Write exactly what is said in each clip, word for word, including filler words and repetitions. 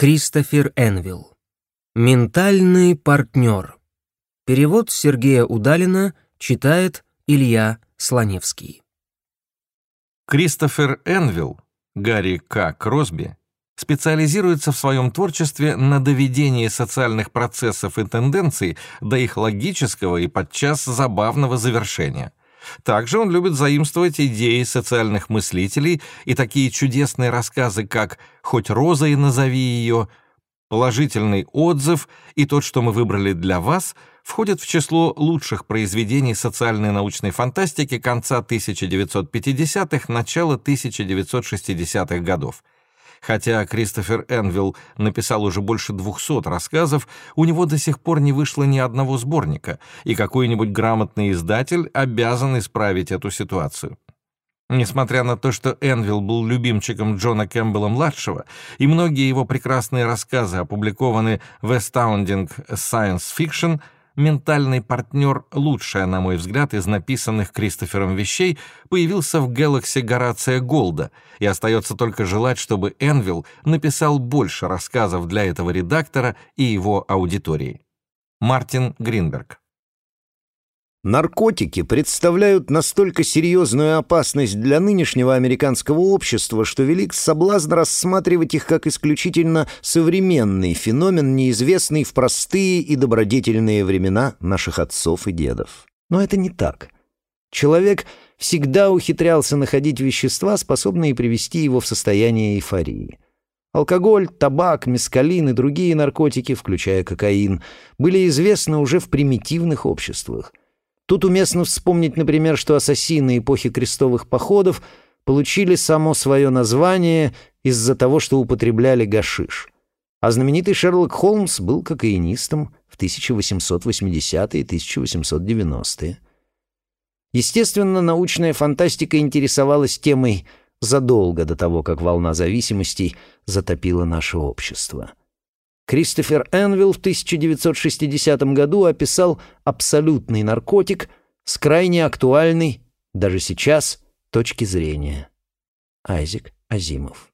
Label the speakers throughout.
Speaker 1: Кристофер Энвилл. «Ментальный партнер». Перевод Сергея Удалина, читает Илья Слоневский.
Speaker 2: Кристофер Энвилл, Гарри К. Кросби, специализируется в своем творчестве на доведении социальных процессов и тенденций до их логического и подчас забавного завершения. Также он любит заимствовать идеи социальных мыслителей и такие чудесные рассказы, как «Хоть розой назови ее», «Положительный отзыв» и «Тот, что мы выбрали для вас» входят в число лучших произведений социальной научной фантастики конца тысяча девятьсот пятидесятых, начала тысяча девятьсот шестидесятых годов. Хотя Кристофер Энвилл написал уже больше двухсот рассказов, у него до сих пор не вышло ни одного сборника, и какой-нибудь грамотный издатель обязан исправить эту ситуацию. Несмотря на то, что Энвилл был любимчиком Джона Кэмпбелла-младшего, и многие его прекрасные рассказы опубликованы в Astounding Science Fiction, «Ментальный партнер», лучшая, на мой взгляд, из написанных Кристофером вещей, появился в Galaxy Горация Голда, и остается только желать, чтобы Энвилл написал больше рассказов для этого редактора и его аудитории. Мартин Гринберг.
Speaker 3: Наркотики представляют настолько серьезную опасность для нынешнего американского общества, что велик соблазн рассматривать их как исключительно современный феномен, неизвестный в простые и добродетельные времена наших отцов и дедов. Но это не так. Человек всегда ухитрялся находить вещества, способные привести его в состояние эйфории. Алкоголь, табак, мескалин и другие наркотики, включая кокаин, были известны уже в примитивных обществах. Тут уместно вспомнить, например, что ассасины эпохи крестовых походов получили само свое название из-за того, что употребляли гашиш. А знаменитый Шерлок Холмс был кокаинистом в тысяча восемьсот восьмидесятые — тысяча восемьсот девяностые. Естественно, научная фантастика интересовалась темой задолго до того, как волна зависимостей затопила наше общество. Кристофер Энвилл в тысяча девятьсот шестидесятом году описал абсолютный наркотик с крайне актуальной, даже сейчас, точки зрения. Айзек Азимов.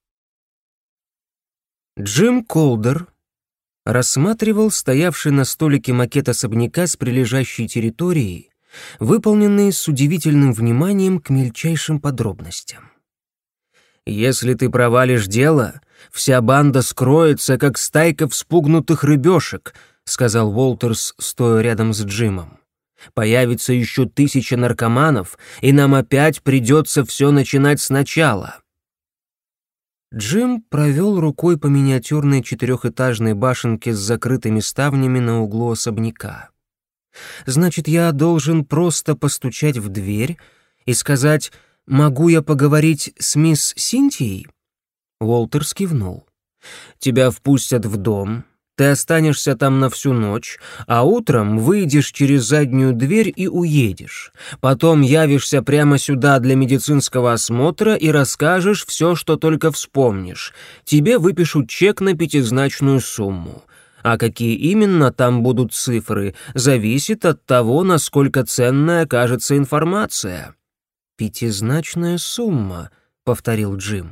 Speaker 1: Джим Колдер рассматривал стоявший на столике макет особняка с прилежащей территорией, выполненный с удивительным вниманием к мельчайшим подробностям. «Если ты провалишь дело, вся банда скроется, как стайка вспугнутых рыбешек», — сказал Уолтерс, стоя рядом с Джимом. «Появится еще тысяча наркоманов, и нам опять придется все начинать сначала». Джим провел рукой по миниатюрной четырехэтажной башенке с закрытыми ставнями на углу особняка. «Значит, я должен просто постучать в дверь и сказать: «Могу я поговорить с мисс Синтией?» Уолтерс кивнул. «Тебя впустят в дом, ты останешься там на всю ночь, а утром выйдешь через заднюю дверь и уедешь. Потом явишься прямо сюда для медицинского осмотра и расскажешь все, что только вспомнишь. Тебе выпишут чек на пятизначную сумму. А какие именно там будут цифры, зависит от того, насколько ценной окажется информация». «Пятизначная сумма», — повторил Джим.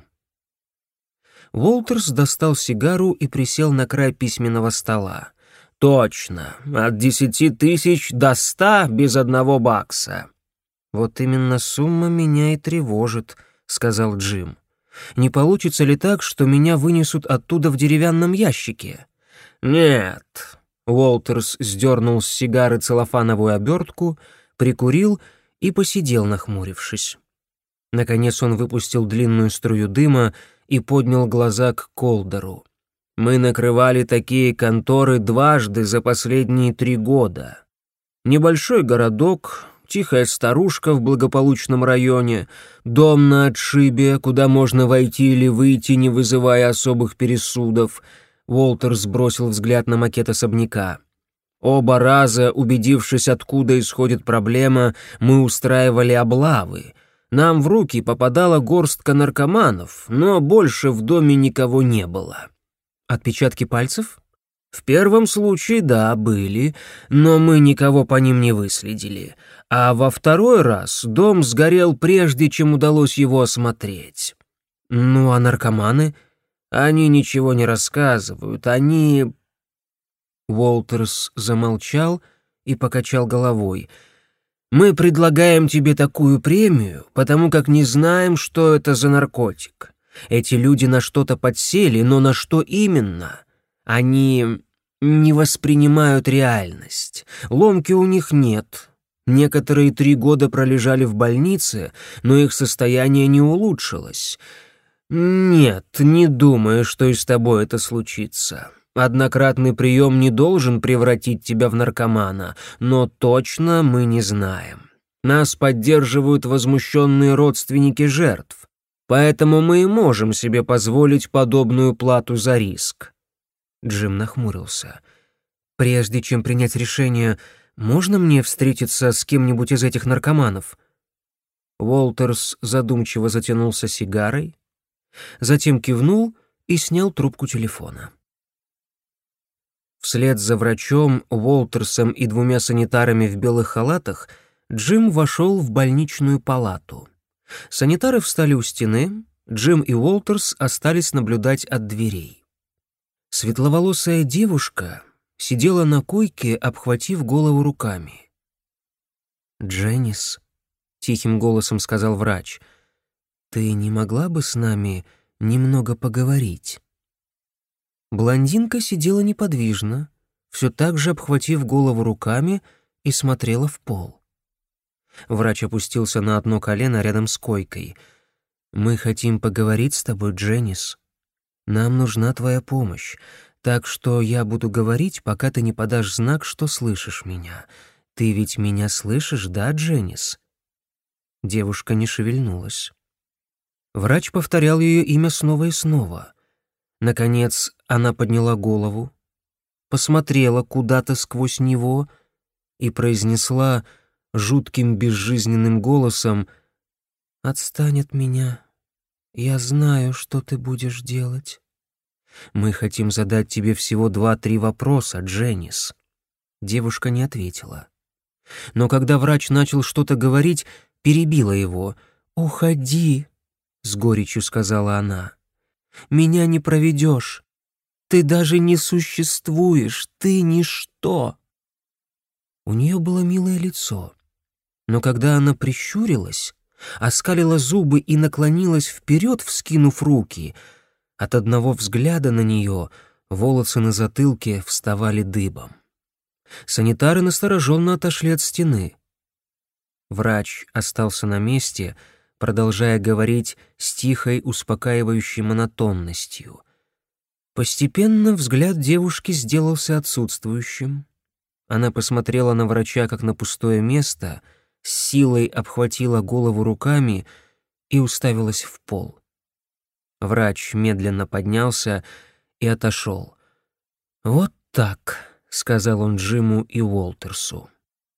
Speaker 1: Уолтерс достал сигару и присел на край письменного стола. «Точно, от десяти тысяч до ста без одного бакса». «Вот именно сумма меня и тревожит», — сказал Джим. «Не получится ли так, что меня вынесут оттуда в деревянном ящике?» «Нет». Уолтерс сдернул с сигары целлофановую обертку, прикурил и посидел, нахмурившись. Наконец он выпустил длинную струю дыма и поднял глаза к Колдеру. «Мы накрывали такие конторы дважды за последние три года. Небольшой городок, тихая старушка в благополучном районе, дом на отшибе, куда можно войти или выйти, не вызывая особых пересудов». Уолтерс бросил взгляд на макет особняка. «Оба раза, убедившись, откуда исходит проблема, мы устраивали облавы. Нам в руки попадала горстка наркоманов, но больше в доме никого не было». «Отпечатки пальцев?» «В первом случае, да, были, но мы никого по ним не выследили. А во второй раз дом сгорел прежде, чем удалось его осмотреть». «Ну а наркоманы?» Они ничего не рассказывают, они...» Уолтерс замолчал и покачал головой. «Мы предлагаем тебе такую премию, потому как не знаем, что это за наркотик. Эти люди на что-то подсели, но на что именно? Они не воспринимают реальность. Ломки у них нет. Некоторые три года пролежали в больнице, но их состояние не улучшилось. Нет, не думаю, что и с тобой это случится. Однократный прием не должен превратить тебя в наркомана, но точно мы не знаем. Нас поддерживают возмущенные родственники жертв, поэтому мы и можем себе позволить подобную плату за риск». Джим нахмурился. «Прежде чем принять решение, можно мне встретиться с кем-нибудь из этих наркоманов?» Уолтерс задумчиво затянулся сигарой, затем кивнул и снял трубку телефона. Вслед за врачом, Уолтерсом и двумя санитарами в белых халатах Джим вошел в больничную палату. Санитары встали у стены, Джим и Уолтерс остались наблюдать от дверей. Светловолосая девушка сидела на койке, обхватив голову руками. «Дженнис», — тихим голосом сказал врач, — «ты не могла бы с нами немного поговорить?» Блондинка сидела неподвижно, все так же обхватив голову руками, и смотрела в пол. Врач опустился на одно колено рядом с койкой. «Мы хотим поговорить с тобой, Дженнис. Нам нужна твоя помощь, так что я буду говорить, пока ты не подашь знак, что слышишь меня. Ты ведь меня слышишь, да, Дженнис?» Девушка не шевельнулась. Врач повторял ее имя снова и снова. Наконец она подняла голову, посмотрела куда-то сквозь него и произнесла жутким безжизненным голосом: «Отстань от меня. Я знаю, что ты будешь делать. Мы хотим задать тебе всего два-три вопроса, Дженнис». Девушка не ответила. Но когда врач начал что-то говорить, перебила его. «Уходи», — с горечью сказала она. «Меня не проведешь. Ты даже не существуешь, ты ничто». У нее было милое лицо, но когда она прищурилась, оскалила зубы и наклонилась вперед, вскинув руки, от одного взгляда на нее волосы на затылке вставали дыбом. Санитары настороженно отошли от стены. Врач остался на месте, продолжая говорить с тихой, успокаивающей монотонностью. Постепенно взгляд девушки сделался отсутствующим. Она посмотрела на врача как на пустое место, с силой обхватила голову руками и уставилась в пол. Врач медленно поднялся и отошел. «Вот так», — сказал он Джиму и Уолтерсу.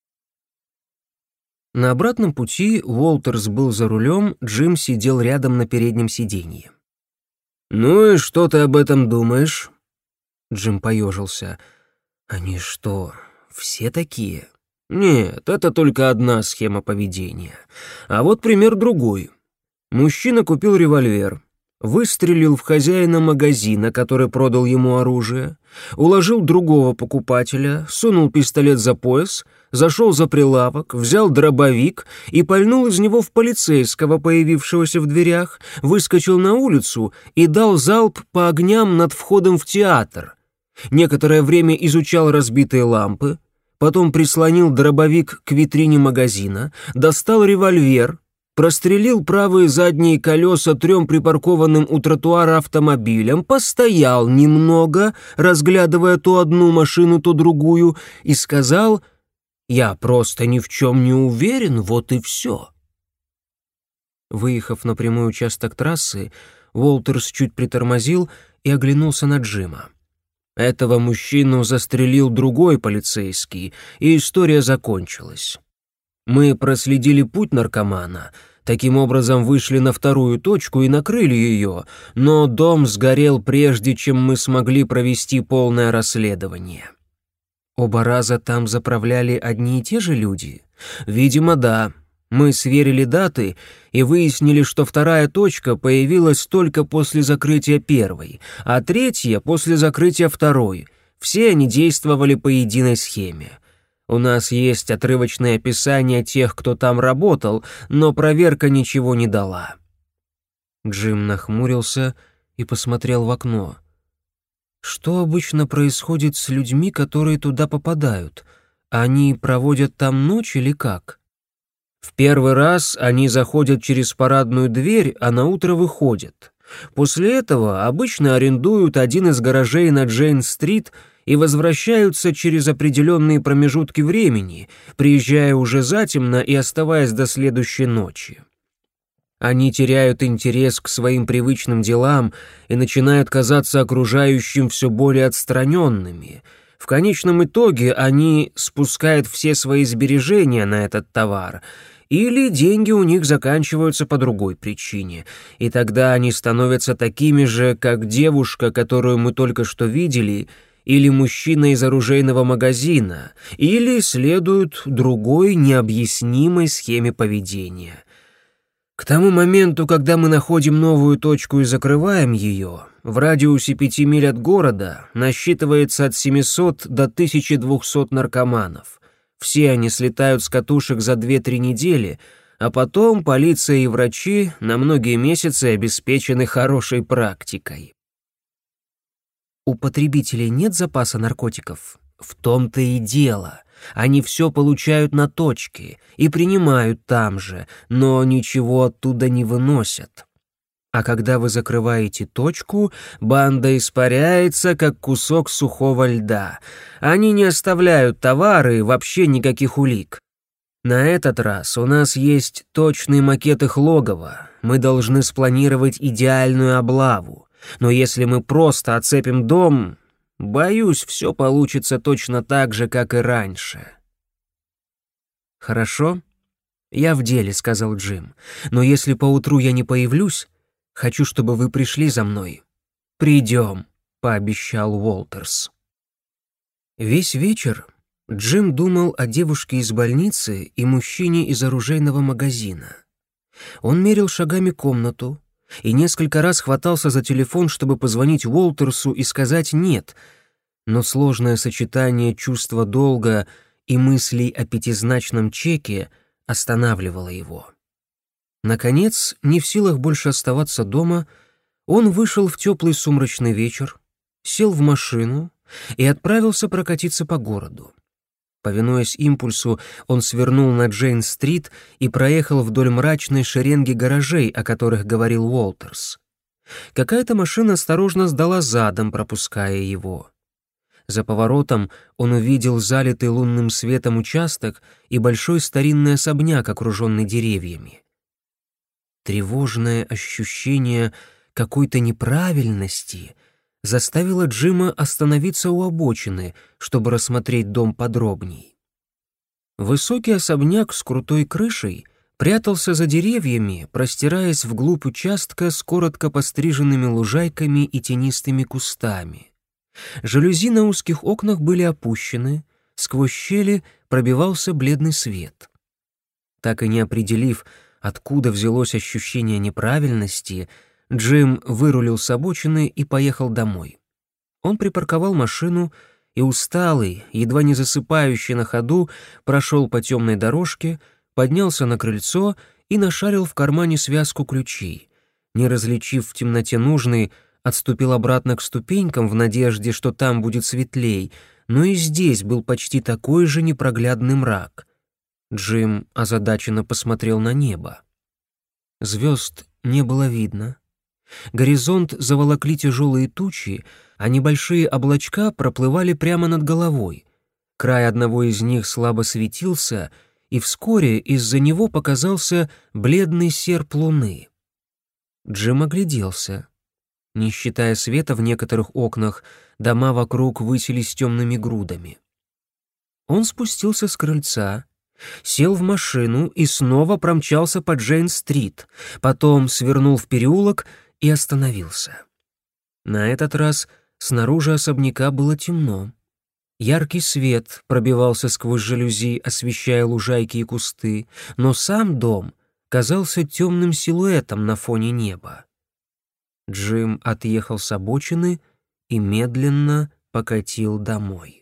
Speaker 1: На обратном пути Уолтерс был за рулем, Джим сидел рядом на переднем сиденье. «Ну и что ты об этом думаешь?» Джим поежился. «Они что, все такие?» «Нет, это только одна схема поведения. А вот пример другой. Мужчина купил револьвер, выстрелил в хозяина магазина, который продал ему оружие, уложил другого покупателя, сунул пистолет за пояс, зашел за прилавок, взял дробовик и пальнул из него в полицейского, появившегося в дверях, выскочил на улицу и дал залп по огням над входом в театр. Некоторое время изучал разбитые лампы, потом прислонил дробовик к витрине магазина, достал револьвер, прострелил правые задние колеса трем припаркованным у тротуара автомобилям, постоял немного, разглядывая то одну машину, то другую, и сказал: «Я просто ни в чем не уверен, вот и все». Выехав на прямой участок трассы, Уолтерс чуть притормозил и оглянулся на Джима. Этого мужчину застрелил другой полицейский, и история закончилась. Мы проследили путь наркомана, таким образом вышли на вторую точку и накрыли ее, но дом сгорел прежде, чем мы смогли провести полное расследование. Оба раза там заправляли одни и те же люди? Видимо, да. Мы сверили даты и выяснили, что вторая точка появилась только после закрытия первой, а третья — после закрытия второй. Все они действовали по единой схеме. У нас есть отрывочное описание тех, кто там работал, но проверка ничего не дала». Джим нахмурился и посмотрел в окно. «Что обычно происходит с людьми, которые туда попадают? Они проводят там ночь или как?» «В первый раз они заходят через парадную дверь, а на утро выходят. После этого обычно арендуют один из гаражей на Джейн-стрит и возвращаются через определенные промежутки времени, приезжая уже затемно и оставаясь до следующей ночи. Они теряют интерес к своим привычным делам и начинают казаться окружающим все более отстраненными. В конечном итоге они спускают все свои сбережения на этот товар, или деньги у них заканчиваются по другой причине, и тогда они становятся такими же, как девушка, которую мы только что видели, или мужчина из оружейного магазина, или следуют другой необъяснимой схеме поведения. К тому моменту, когда мы находим новую точку и закрываем ее, в радиусе пяти миль от города насчитывается от семисот до тысячи двухсот наркоманов. Все они слетают с катушек за две-три недели, а потом полиция и врачи на многие месяцы обеспечены хорошей практикой. У потребителей нет запаса наркотиков? В том-то и дело. Они все получают на точке и принимают там же, но ничего оттуда не выносят. А когда вы закрываете точку, банда испаряется, как кусок сухого льда. Они не оставляют товары и вообще никаких улик. На этот раз у нас есть точный макет их логова. Мы должны спланировать идеальную облаву. Но если мы просто оцепим дом, боюсь, все получится точно так же, как и раньше. «Хорошо, я в деле», — сказал Джим. «Но если поутру я не появлюсь, хочу, чтобы вы пришли за мной». «Придем», — пообещал Уолтерс. Весь вечер Джим думал о девушке из больницы и мужчине из оружейного магазина. Он мерил шагами комнату и несколько раз хватался за телефон, чтобы позвонить Уолтерсу и сказать «нет», но сложное сочетание чувства долга и мыслей о пятизначном чеке останавливало его. Наконец, не в силах больше оставаться дома, он вышел в теплый сумрачный вечер, сел в машину и отправился прокатиться по городу. Повинуясь импульсу, он свернул на Джейн-стрит и проехал вдоль мрачной шеренги гаражей, о которых говорил Уолтерс. Какая-то машина осторожно сдала задом, пропуская его. За поворотом он увидел залитый лунным светом участок и большой старинный особняк, окруженный деревьями. Тревожное ощущение какой-то неправильности заставило Джима остановиться у обочины, чтобы рассмотреть дом подробней. Высокий особняк с крутой крышей прятался за деревьями, простираясь вглубь участка с коротко постриженными лужайками и тенистыми кустами. Жалюзи на узких окнах были опущены, сквозь щели пробивался бледный свет. Так и не определив, откуда взялось ощущение неправильности, Джим вырулил с обочины и поехал домой. Он припарковал машину и, усталый, едва не засыпающий на ходу, прошел по темной дорожке, поднялся на крыльцо и нашарил в кармане связку ключей. Не различив в темноте нужный, отступил обратно к ступенькам в надежде, что там будет светлей, но и здесь был почти такой же непроглядный мрак. Джим озадаченно посмотрел на небо. Звезд не было видно. Горизонт заволокли тяжелые тучи, а небольшие облачка проплывали прямо над головой. Край одного из них слабо светился, и вскоре из-за него показался бледный серп луны. Джим огляделся. Не считая света в некоторых окнах, дома вокруг высились темными грудами. Он спустился с крыльца, сел в машину и снова промчался по Джейн-стрит, потом свернул в переулок и остановился. На этот раз снаружи особняка было темно. Яркий свет пробивался сквозь жалюзи, освещая лужайки и кусты, но сам дом казался темным силуэтом на фоне неба. Джим отъехал с обочины и медленно покатил домой.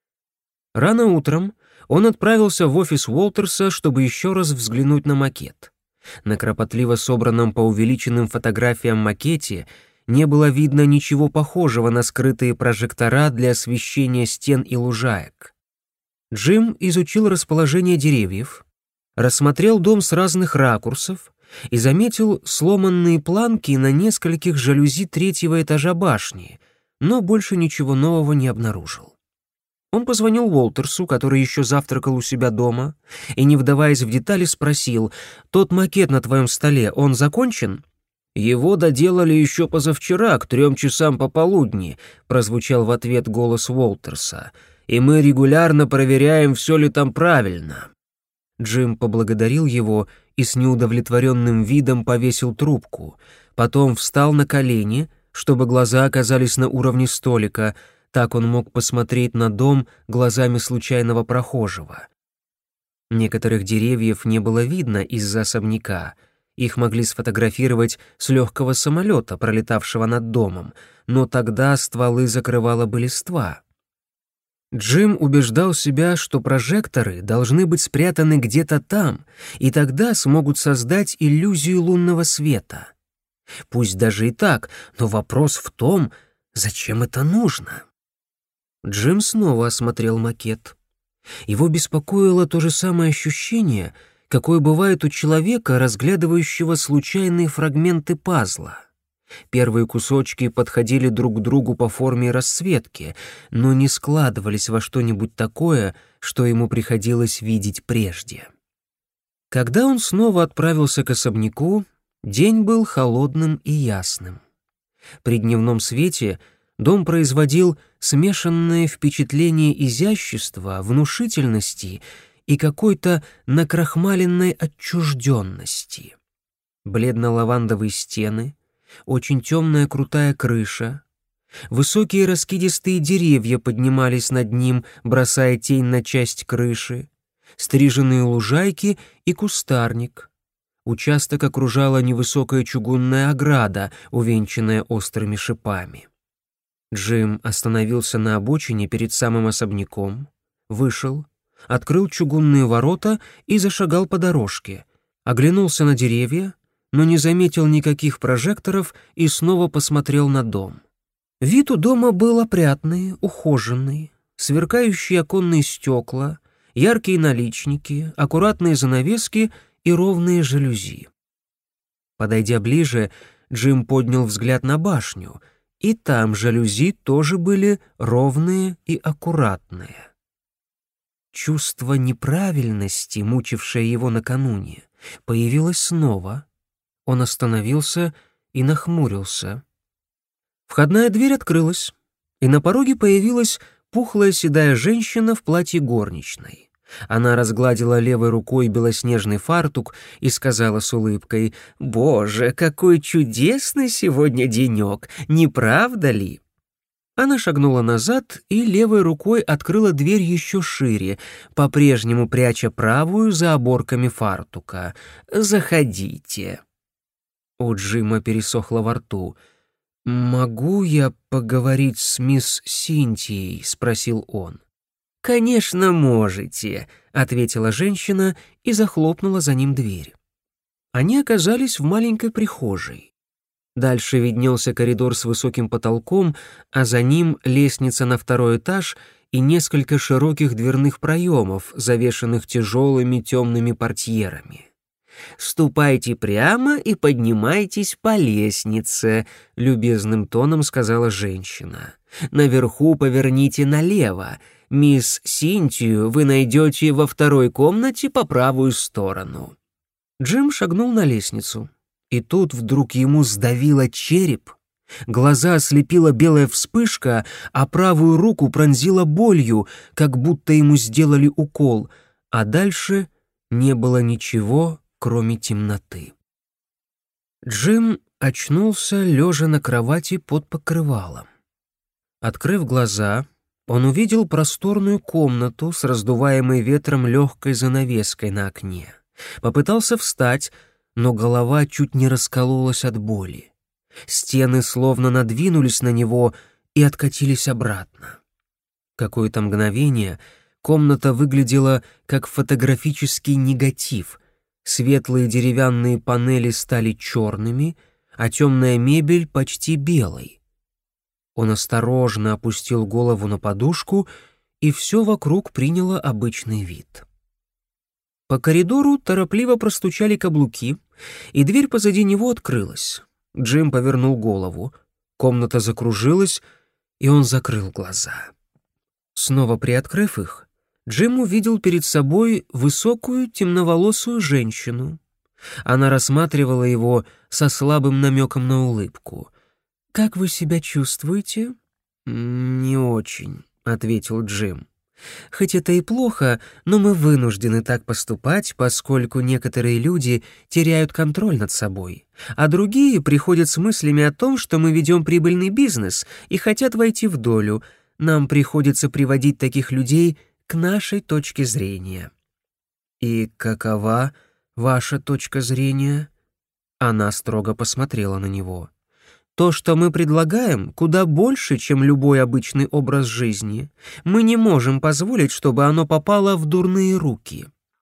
Speaker 1: Рано утром он отправился в офис Уолтерса, чтобы еще раз взглянуть на макет. На кропотливо собранном по увеличенным фотографиям макете не было видно ничего похожего на скрытые прожектора для освещения стен и лужаек. Джим изучил расположение деревьев, рассмотрел дом с разных ракурсов и заметил сломанные планки на нескольких жалюзи третьего этажа башни, но больше ничего нового не обнаружил. Он позвонил Уолтерсу, который еще завтракал у себя дома, и, не вдаваясь в детали, спросил: «Тот макет на твоем столе, он закончен?» «Его доделали еще позавчера, к трем часам пополудни», — прозвучал в ответ голос Уолтерса, «и мы регулярно проверяем, все ли там правильно». Джим поблагодарил его и с неудовлетворенным видом повесил трубку, потом встал на колени, чтобы глаза оказались на уровне столика. Так он мог посмотреть на дом глазами случайного прохожего. Некоторых деревьев не было видно из-за особняка. Их могли сфотографировать с легкого самолета, пролетавшего над домом, но тогда стволы закрывала бы листва. Джим убеждал себя, что прожекторы должны быть спрятаны где-то там, и тогда смогут создать иллюзию лунного света. Пусть даже и так, но вопрос в том, зачем это нужно? Джим снова осмотрел макет. Его беспокоило то же самое ощущение, какое бывает у человека, разглядывающего случайные фрагменты пазла. Первые кусочки подходили друг к другу по форме и расцветке, но не складывались во что-нибудь такое, что ему приходилось видеть прежде. Когда он снова отправился к особняку, день был холодным и ясным. При дневном свете дом производил смешанное впечатление изящества, внушительности и какой-то накрахмаленной отчужденности. Бледно-лавандовые стены, очень темная крутая крыша, высокие раскидистые деревья поднимались над ним, бросая тень на часть крыши, стриженные лужайки и кустарник. Участок окружала невысокая чугунная ограда, увенчанная острыми шипами. Джим остановился на обочине перед самым особняком, вышел, открыл чугунные ворота и зашагал по дорожке, оглянулся на деревья, но не заметил никаких прожекторов и снова посмотрел на дом. Вид у дома был опрятный, ухоженный, сверкающие оконные стекла, яркие наличники, аккуратные занавески и ровные жалюзи. Подойдя ближе, Джим поднял взгляд на башню, и там жалюзи тоже были ровные и аккуратные. Чувство неправильности, мучившее его накануне, появилось снова. Он остановился и нахмурился. Входная дверь открылась, и на пороге появилась пухлая седая женщина в платье горничной. Она разгладила левой рукой белоснежный фартук и сказала с улыбкой: «Боже, какой чудесный сегодня денек, не правда ли?» Она шагнула назад и левой рукой открыла дверь еще шире, по-прежнему пряча правую за оборками фартука. «Заходите». У Джима пересохло во рту. «Могу я поговорить с мисс Синтией?» — спросил он. «Конечно, можете», — ответила женщина и захлопнула за ним дверь. Они оказались в маленькой прихожей. Дальше виднелся коридор с высоким потолком, а за ним лестница на второй этаж и несколько широких дверных проемов, завешанных тяжелыми темными портьерами. «Ступайте прямо и поднимайтесь по лестнице», — любезным тоном сказала женщина. «Наверху поверните налево. Мисс Синтию вы найдете во второй комнате по правую сторону». Джим шагнул на лестницу, и тут вдруг ему сдавило череп, глаза ослепила белая вспышка, а правую руку пронзила болью, как будто ему сделали укол, а дальше не было ничего, кроме темноты. Джим очнулся, лежа на кровати под покрывалом. Открыв глаза, Он увидел просторную комнату с раздуваемой ветром легкой занавеской на окне. Попытался встать, но голова чуть не раскололась от боли. Стены словно надвинулись на него и откатились обратно. Какое-то мгновение комната выглядела как фотографический негатив. Светлые деревянные панели стали черными, а темная мебель почти белой. Он осторожно опустил голову на подушку, и все вокруг приняло обычный вид. По коридору торопливо простучали каблуки, и дверь позади него открылась. Джим повернул голову. Комната закружилась, и он закрыл глаза. Снова приоткрыв их, Джим увидел перед собой высокую темноволосую женщину. Она рассматривала его со слабым намеком на улыбку. «Как вы себя чувствуете?» «Не очень», — ответил Джим. «Хоть это и плохо, но мы вынуждены так поступать, поскольку некоторые люди теряют контроль над собой, а другие приходят с мыслями о том, что мы ведем прибыльный бизнес и хотят войти в долю. Нам приходится приводить таких людей к нашей точке зрения». «И какова ваша точка зрения?» Она строго посмотрела на него. «То, что мы предлагаем, куда больше, чем любой обычный образ жизни. Мы не можем позволить, чтобы оно попало в дурные руки».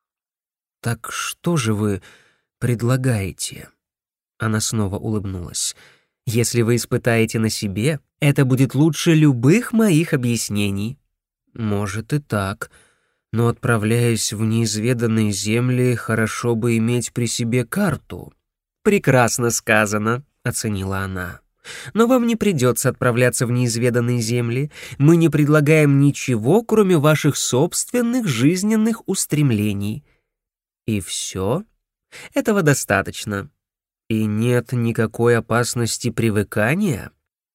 Speaker 1: «Так что же вы предлагаете?» Она снова улыбнулась. «Если вы испытаете на себе, это будет лучше любых моих объяснений». «Может и так, но, отправляясь в неизведанные земли, хорошо бы иметь при себе карту». «Прекрасно сказано», — оценила она. «Но вам не придется отправляться в неизведанные земли. Мы не предлагаем ничего, кроме ваших собственных жизненных устремлений». «И все? Этого достаточно. И нет никакой опасности привыкания?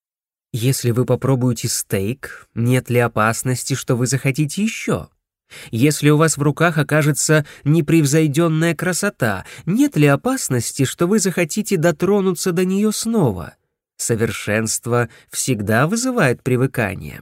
Speaker 1: Если вы попробуете стейк, нет ли опасности, что вы захотите еще? Если у вас в руках окажется непревзойденная красота, нет ли опасности, что вы захотите дотронуться до нее снова? Совершенство всегда вызывает привыкание.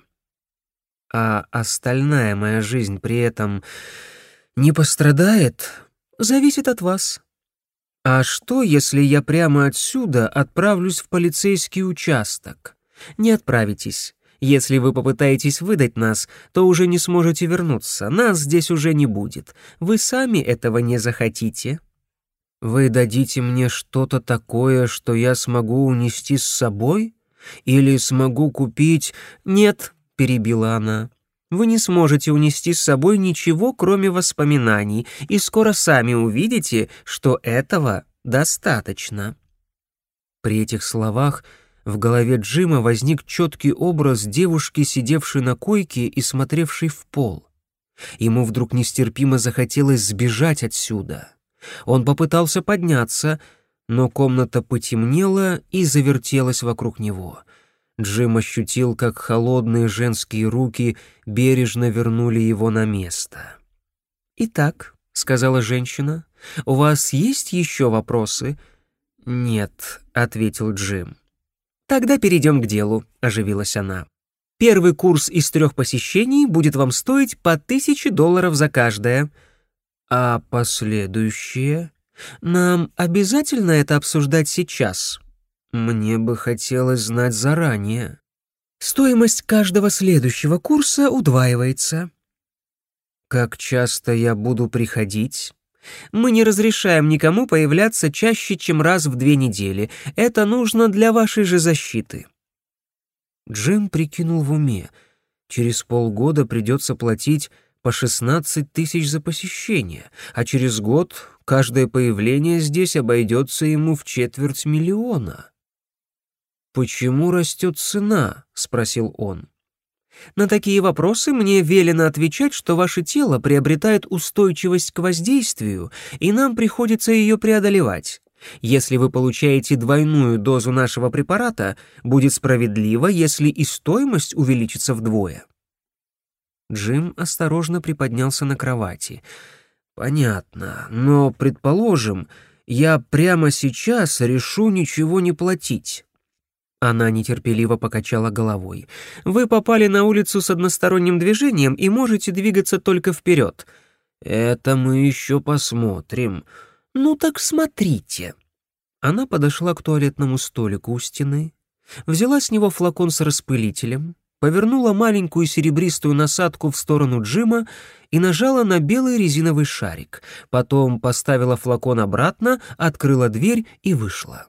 Speaker 1: А остальная моя жизнь при этом не пострадает? Зависит от вас. А что, если я прямо отсюда отправлюсь в полицейский участок? Не отправитесь. Если вы попытаетесь выдать нас, то уже не сможете вернуться, нас здесь уже не будет. Вы сами этого не захотите. Вы дадите мне что-то такое, что я смогу унести с собой? Или смогу купить... Нет, перебила она. Вы не сможете унести с собой ничего, кроме воспоминаний, и скоро сами увидите, что этого достаточно. При этих словах в голове Джима возник четкий образ девушки, сидевшей на койке и смотревшей в пол. Ему вдруг нестерпимо захотелось сбежать отсюда. Он попытался подняться, но комната потемнела и завертелась вокруг него. Джим ощутил, как холодные женские руки бережно вернули его на место. «Итак», — сказала женщина, — «у вас есть еще вопросы?» «Нет», — ответил Джим. «Тогда перейдем к делу», — оживилась она. «Первый курс из трех посещений будет вам стоить по тысяче долларов за каждое. А последующие? Нам обязательно это обсуждать сейчас? Мне бы хотелось знать заранее. Стоимость каждого следующего курса удваивается». «Как часто я буду приходить?» «Мы не разрешаем никому появляться чаще, чем раз в две недели. Это нужно для вашей же защиты». Джим прикинул в уме. Через полгода придется платить по шестнадцать тысяч за посещение, а через год каждое появление здесь обойдется ему в четверть миллиона. «Почему растет цена?» — спросил он. «На такие вопросы мне велено отвечать, что ваше тело приобретает устойчивость к воздействию, и нам приходится ее преодолевать. Если вы получаете двойную дозу нашего препарата, будет справедливо, если и стоимость увеличится вдвое». Джим осторожно приподнялся на кровати. «Понятно, но, предположим, я прямо сейчас решу ничего не платить. Она нетерпеливо покачала головой. «Вы попали на улицу с односторонним движением и можете двигаться только вперед». «Это мы еще посмотрим». «Ну так смотрите». Она подошла к туалетному столику у стены, взяла с него флакон с распылителем, повернула маленькую серебристую насадку в сторону Джима и нажала на белый резиновый шарик. Потом поставила флакон обратно, открыла дверь и вышла.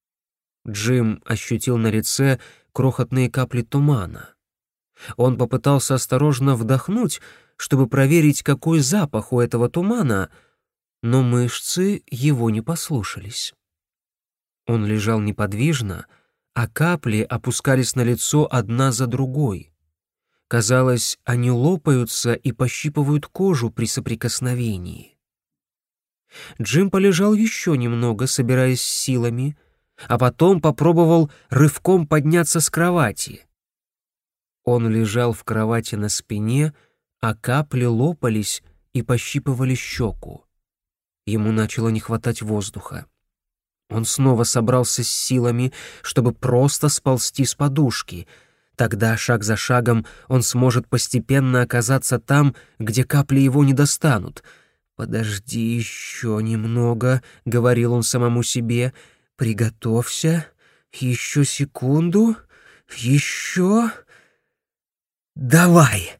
Speaker 1: Джим ощутил на лице крохотные капли тумана. Он попытался осторожно вдохнуть, чтобы проверить, какой запах у этого тумана, но мышцы его не послушались. Он лежал неподвижно, а капли опускались на лицо одна за другой. Казалось, они лопаются и пощипывают кожу при соприкосновении. Джим полежал еще немного, собираясь с силами, а потом попробовал рывком подняться с кровати. Он лежал в кровати на спине, а капли лопались и пощипывали щеку. Ему начало не хватать воздуха. Он снова собрался с силами, чтобы просто сползти с подушки. Тогда, шаг за шагом, он сможет постепенно оказаться там, где капли его не достанут. «Подожди еще немного», — говорил он самому себе, — «приготовься, еще секунду, еще... давай!»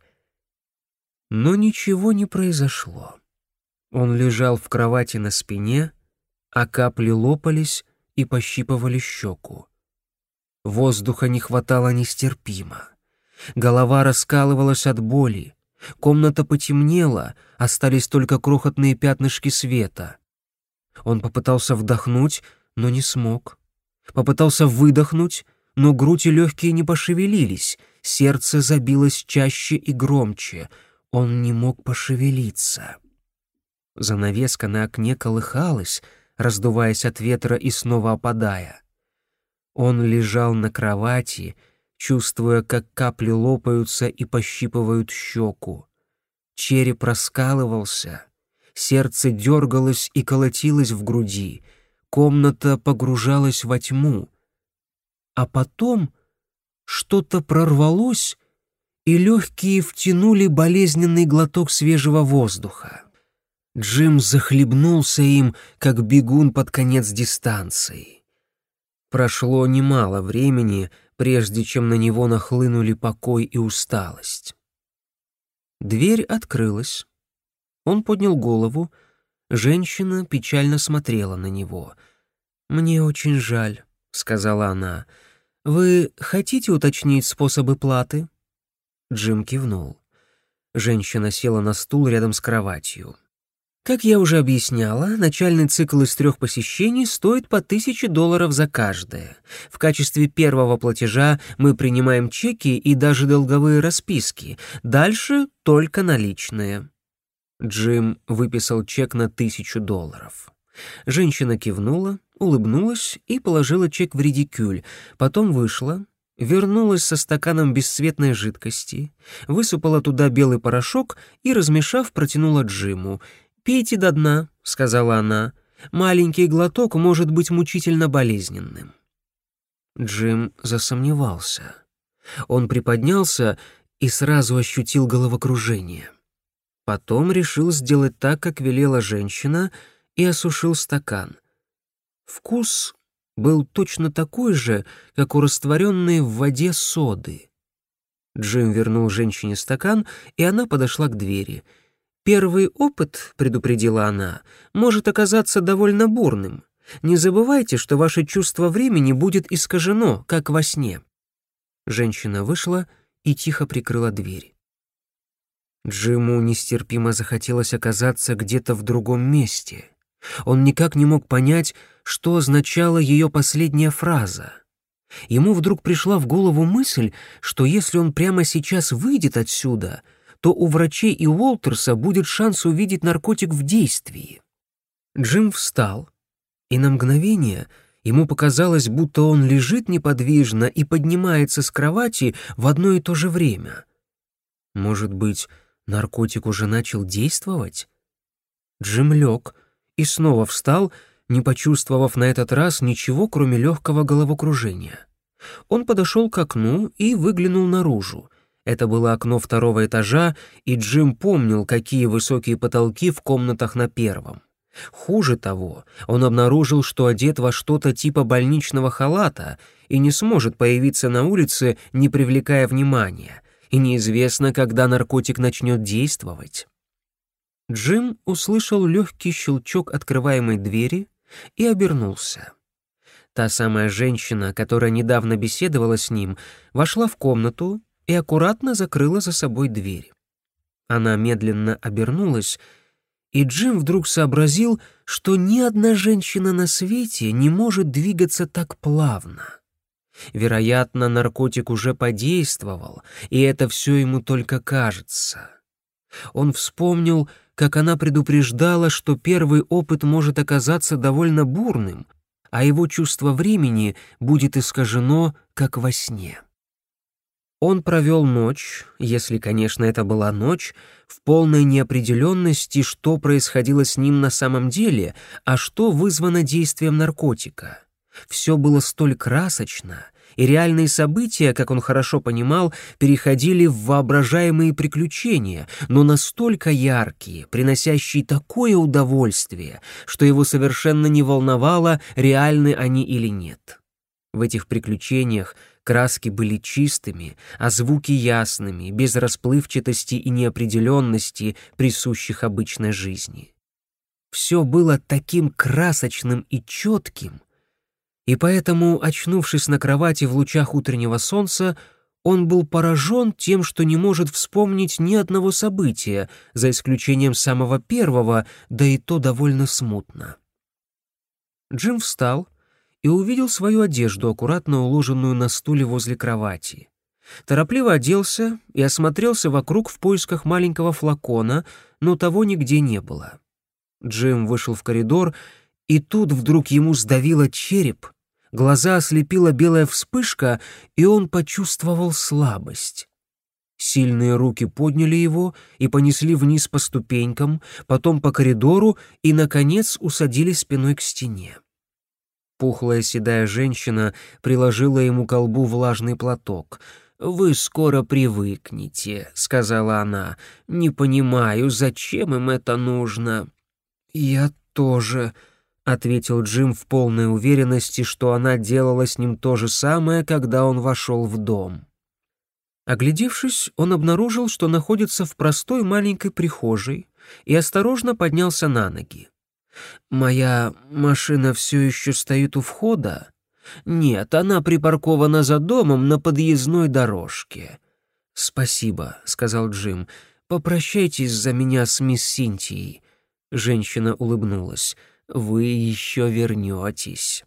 Speaker 1: Но ничего не произошло. Он лежал в кровати на спине, а капли лопались и пощипывали щеку. Воздуха не хватало нестерпимо. Голова раскалывалась от боли. Комната потемнела, остались только крохотные пятнышки света. Он попытался вдохнуть, но не смог. Попытался выдохнуть, но грудь и легкие не пошевелились, сердце забилось чаще и громче. Он не мог пошевелиться. Занавеска на окне колыхалась, раздуваясь от ветра и снова опадая. Он лежал на кровати, чувствуя, как капли лопаются и пощипывают щеку. Череп раскалывался, сердце дергалось и колотилось в груди, комната погружалась во тьму. А потом что-то прорвалось, и легкие втянули болезненный глоток свежего воздуха. Джим захлебнулся им, как бегун под конец дистанции. Прошло немало времени, прежде чем на него нахлынули покой и усталость. Дверь открылась. Он поднял голову. Женщина печально смотрела на него. «Мне очень жаль», — сказала она. «Вы хотите уточнить способы платы?» Джим кивнул. Женщина села на стул рядом с кроватью. «Как я уже объясняла, начальный цикл из трех посещений стоит по тысяче долларов за каждое. В качестве первого платежа мы принимаем чеки и даже долговые расписки. Дальше только наличные». Джим выписал чек на тысячу долларов. Женщина кивнула, улыбнулась и положила чек в редикюль, потом вышла, вернулась со стаканом бесцветной жидкости, высыпала туда белый порошок и, размешав, протянула Джиму. «Пейте до дна», — сказала она. «Маленький глоток может быть мучительно болезненным». Джим засомневался. Он приподнялся и сразу ощутил головокружение. Потом решил сделать так, как велела женщина, и осушил стакан. Вкус был точно такой же, как у растворенной в воде соды. Джим вернул женщине стакан, и она подошла к двери. «Первый опыт, — предупредила она, — может оказаться довольно бурным. Не забывайте, что ваше чувство времени будет искажено, как во сне». Женщина вышла и тихо прикрыла дверь. Джиму нестерпимо захотелось оказаться где-то в другом месте. Он никак не мог понять, что означала ее последняя фраза. Ему вдруг пришла в голову мысль, что если он прямо сейчас выйдет отсюда, то у врачей и Уолтерса будет шанс увидеть наркотик в действии. Джим встал, и на мгновение ему показалось, будто он лежит неподвижно и поднимается с кровати в одно и то же время. Может быть, наркотик уже начал действовать? Джим лег и снова встал, не почувствовав на этот раз ничего, кроме легкого головокружения. Он подошел к окну и выглянул наружу. Это было окно второго этажа, и Джим помнил, какие высокие потолки в комнатах на первом. Хуже того, он обнаружил, что одет во что-то типа больничного халата и не сможет появиться на улице, не привлекая внимания, и неизвестно, когда наркотик начнет действовать. Джим услышал легкий щелчок открываемой двери и обернулся. Та самая женщина, которая недавно беседовала с ним, вошла в комнату и аккуратно закрыла за собой дверь. Она медленно обернулась, и Джим вдруг сообразил, что ни одна женщина на свете не может двигаться так плавно. Вероятно, наркотик уже подействовал, и это все ему только кажется. Он вспомнил, как она предупреждала, что первый опыт может оказаться довольно бурным, а его чувство времени будет искажено, как во сне. Он провел ночь, если, конечно, это была ночь, в полной неопределенности, что происходило с ним на самом деле, а что вызвано действием наркотика. Все было столь красочно, и реальные события, как он хорошо понимал, переходили в воображаемые приключения, но настолько яркие, приносящие такое удовольствие, что его совершенно не волновало, реальны они или нет. В этих приключениях краски были чистыми, а звуки ясными, без расплывчатости и неопределенности, присущих обычной жизни. Все было таким красочным и четким, и поэтому, очнувшись на кровати в лучах утреннего солнца, он был поражен тем, что не может вспомнить ни одного события, за исключением самого первого, да и то довольно смутно. Джим встал и увидел свою одежду, аккуратно уложенную на стуле возле кровати. Торопливо оделся и осмотрелся вокруг в поисках маленького флакона, но того нигде не было. Джим вышел в коридор, и тут вдруг ему сдавило череп, глаза ослепила белая вспышка, и он почувствовал слабость. Сильные руки подняли его и понесли вниз по ступенькам, потом по коридору и, наконец, усадили спиной к стене. Пухлая седая женщина приложила ему к колбу влажный платок. «Вы скоро привыкнете», — сказала она. «Не понимаю, зачем им это нужно?» «Я тоже», — ответил Джим в полной уверенности, что она делала с ним то же самое, когда он вошел в дом. Оглядевшись, он обнаружил, что находится в простой маленькой прихожей, и осторожно поднялся на ноги. «Моя машина все еще стоит у входа?» «Нет, она припаркована за домом на подъездной дорожке». «Спасибо», — сказал Джим. «Попрощайтесь за меня с мисс Синтией». Женщина улыбнулась. «Вы еще вернетесь».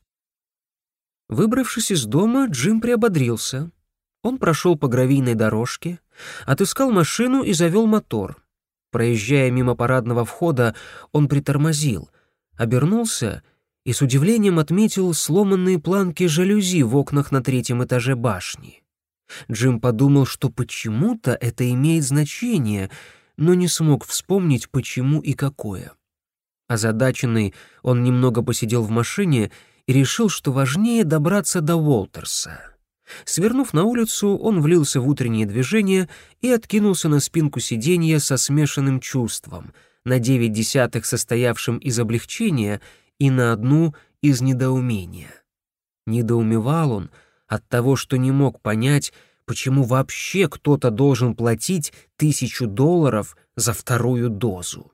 Speaker 1: Выбравшись из дома, Джим приободрился. Он прошел по гравийной дорожке, отыскал машину и завел мотор. Проезжая мимо парадного входа, он притормозил, обернулся и с удивлением отметил сломанные планки жалюзи в окнах на третьем этаже башни. Джим подумал, что почему-то это имеет значение, но не смог вспомнить, почему и какое. Озадаченный, он немного посидел в машине и решил, что важнее добраться до Уолтерса. Свернув на улицу, он влился в утреннее движение и откинулся на спинку сиденья со смешанным чувством, на девять десятых состоявшим из облегчения и на одну из недоумения. Недоумевал он от того, что не мог понять, почему вообще кто-то должен платить тысячу долларов за вторую дозу.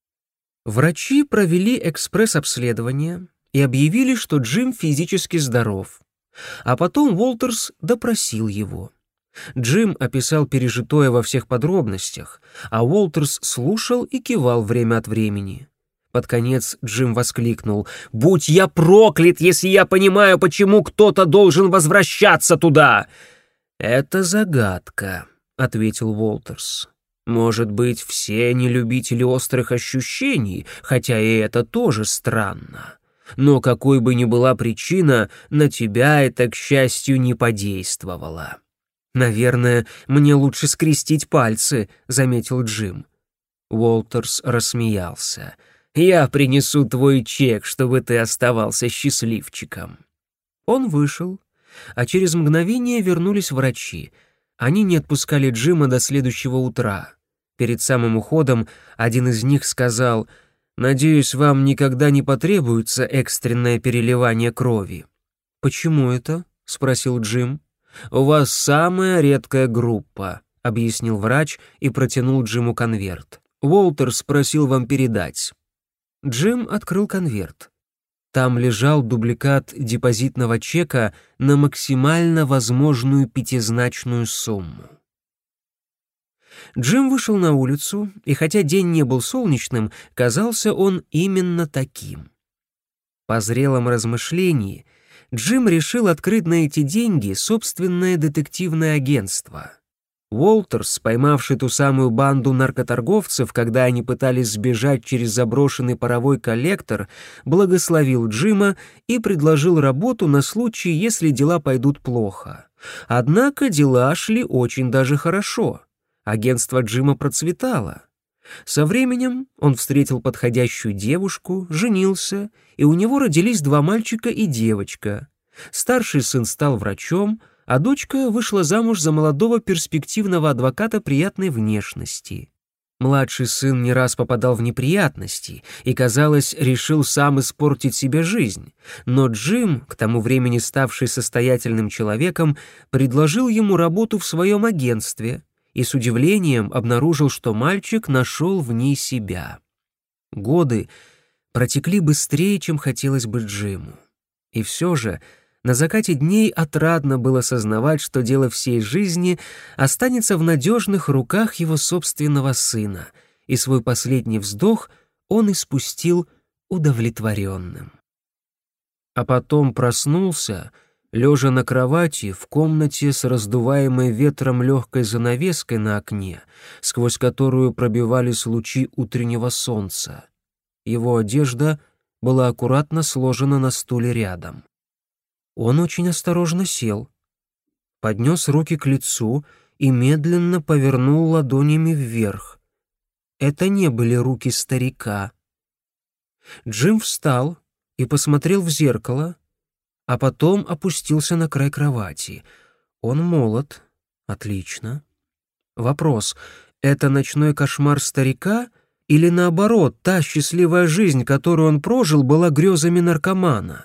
Speaker 1: Врачи провели экспресс-обследование и объявили, что Джим физически здоров. А потом Уолтерс допросил его. Джим описал пережитое во всех подробностях, а Уолтерс слушал и кивал время от времени. Под конец Джим воскликнул: «Будь я проклят, если я понимаю, почему кто-то должен возвращаться туда!» «Это загадка», — ответил Уолтерс. «Может быть, все не любители острых ощущений, хотя и это тоже странно. Но какой бы ни была причина, на тебя это, к счастью, не подействовало». «Наверное, мне лучше скрестить пальцы», — заметил Джим. Уолтерс рассмеялся. «Я принесу твой чек, чтобы ты оставался счастливчиком». Он вышел, А через мгновение вернулись врачи. Они не отпускали Джима до следующего утра. Перед самым уходом один из них сказал: «Надеюсь, вам никогда не потребуется экстренное переливание крови». «Почему это?» — спросил Джим. «У вас самая редкая группа», — объяснил врач и протянул Джиму конверт. «Уолтерс просил вам передать». Джим открыл конверт. Там лежал дубликат депозитного чека на максимально возможную пятизначную сумму. Джим вышел на улицу, и хотя день не был солнечным, казался он именно таким. По зрелом размышлении Джим решил открыть на эти деньги собственное детективное агентство. Уолтерс, поймавший ту самую банду наркоторговцев, когда они пытались сбежать через заброшенный паровой коллектор, благословил Джима и предложил работу на случай, если дела пойдут плохо. Однако дела шли очень даже хорошо. Агентство Джима процветало. Со временем он встретил подходящую девушку, женился, и у него родились два мальчика и девочка. Старший сын стал врачом, а дочка вышла замуж за молодого перспективного адвоката приятной внешности. Младший сын не раз попадал в неприятности и, казалось, решил сам испортить себе жизнь, но Джим, к тому времени ставший состоятельным человеком, предложил ему работу в своем агентстве и с удивлением обнаружил, что мальчик нашел в ней себя. Годы протекли быстрее, чем хотелось бы Джиму. И все же на закате дней отрадно было сознавать, что дело всей жизни останется в надежных руках его собственного сына, и свой последний вздох он испустил удовлетворенным. А потом проснулся, лежа на кровати в комнате с раздуваемой ветром легкой занавеской на окне, сквозь которую пробивались лучи утреннего солнца. Его одежда была аккуратно сложена на стуле рядом. Он очень осторожно сел, поднес руки к лицу и медленно повернул ладонями вверх. Это не были руки старика. Джим встал и посмотрел в зеркало, а потом опустился на край кровати. Он молод. Отлично. Вопрос: это ночной кошмар старика или, наоборот, та счастливая жизнь, которую он прожил, была грезами наркомана?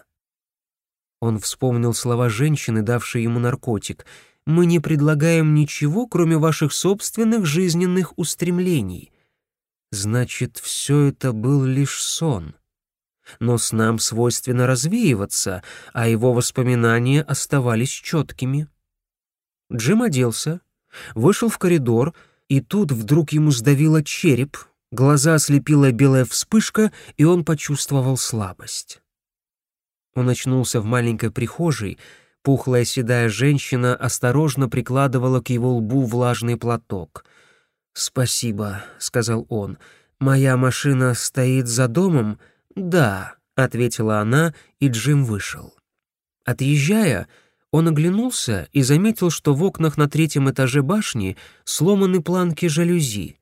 Speaker 1: Он вспомнил слова женщины, давшей ему наркотик: «Мы не предлагаем ничего, кроме ваших собственных жизненных устремлений». Значит, все это был лишь сон. Но снам свойственно развеиваться, а его воспоминания оставались четкими. Джим оделся, вышел в коридор, и тут вдруг ему сдавило череп, глаза ослепила белая вспышка, и он почувствовал слабость. Он очнулся в маленькой прихожей, пухлая седая женщина осторожно прикладывала к его лбу влажный платок. «Спасибо», — сказал он, — «моя машина стоит за домом?» «Да», — ответила она, и Джим вышел. Отъезжая, он оглянулся и заметил, что в окнах на третьем этаже башни сломаны планки жалюзи.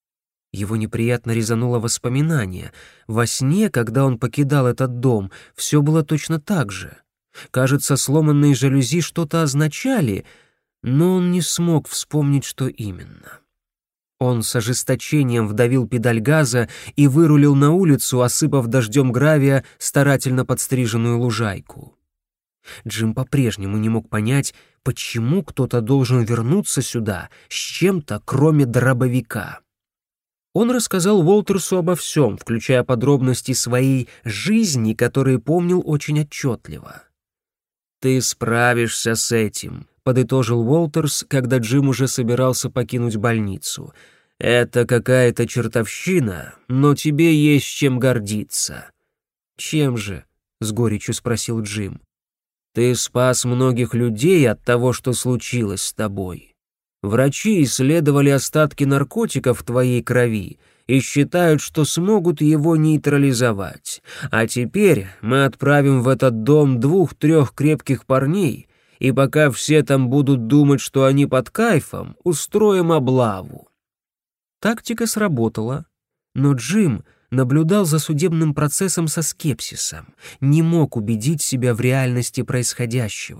Speaker 1: Его неприятно резануло воспоминание. Во сне, когда он покидал этот дом, все было точно так же. Кажется, сломанные жалюзи что-то означали, но он не смог вспомнить, что именно. Он с ожесточением вдавил педаль газа и вырулил на улицу, осыпав дождем гравия старательно подстриженную лужайку. Джим по-прежнему не мог понять, почему кто-то должен вернуться сюда с чем-то, кроме дробовика. Он рассказал Уолтерсу обо всем, включая подробности своей жизни, которые помнил очень отчетливо. «Ты справишься с этим», — подытожил Уолтерс, когда Джим уже собирался покинуть больницу. «Это какая-то чертовщина, но тебе есть чем гордиться». «Чем же?» — с горечью спросил Джим. «Ты спас многих людей от того, что случилось с тобой. Врачи исследовали остатки наркотиков в твоей крови и считают, что смогут его нейтрализовать. А теперь мы отправим в этот дом двух-трех крепких парней, и пока все там будут думать, что они под кайфом, устроим облаву». Тактика сработала, но Джим наблюдал за судебным процессом со скепсисом, не мог убедить себя в реальности происходящего.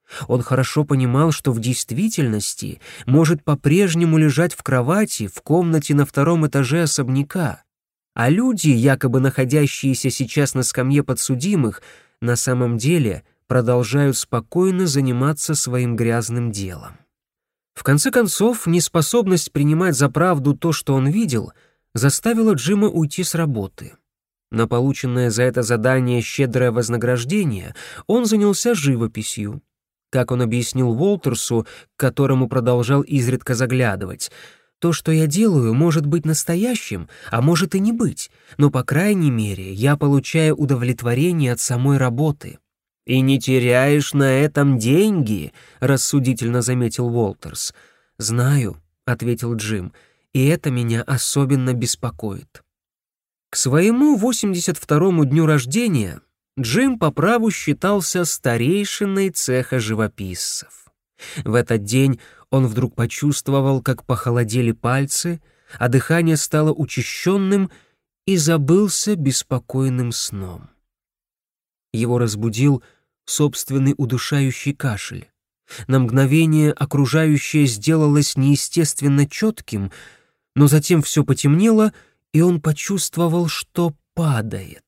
Speaker 1: Он хорошо понимал, что в действительности может по-прежнему лежать в кровати в комнате на втором этаже особняка, а люди, якобы находящиеся сейчас на скамье подсудимых, на самом деле продолжают спокойно заниматься своим грязным делом. В конце концов, неспособность принимать за правду то, что он видел, заставила Джима уйти с работы. На полученное за это задание щедрое вознаграждение он занялся живописью. Как он объяснил Уолтерсу, к которому продолжал изредка заглядывать, «То, что я делаю, может быть настоящим, а может и не быть, но, по крайней мере, я получаю удовлетворение от самой работы». «И не теряешь на этом деньги», — рассудительно заметил Уолтерс. «Знаю», — ответил Джим, — «и это меня особенно беспокоит». К своему восемьдесят второму дню рождения Джим по праву считался старейшиной цеха живописцев. В этот день он вдруг почувствовал, как похолодели пальцы, а дыхание стало учащенным и забылся беспокойным сном. Его разбудил собственный удушающий кашель. На мгновение окружающее сделалось неестественно четким, но затем все потемнело, и он почувствовал, что падает.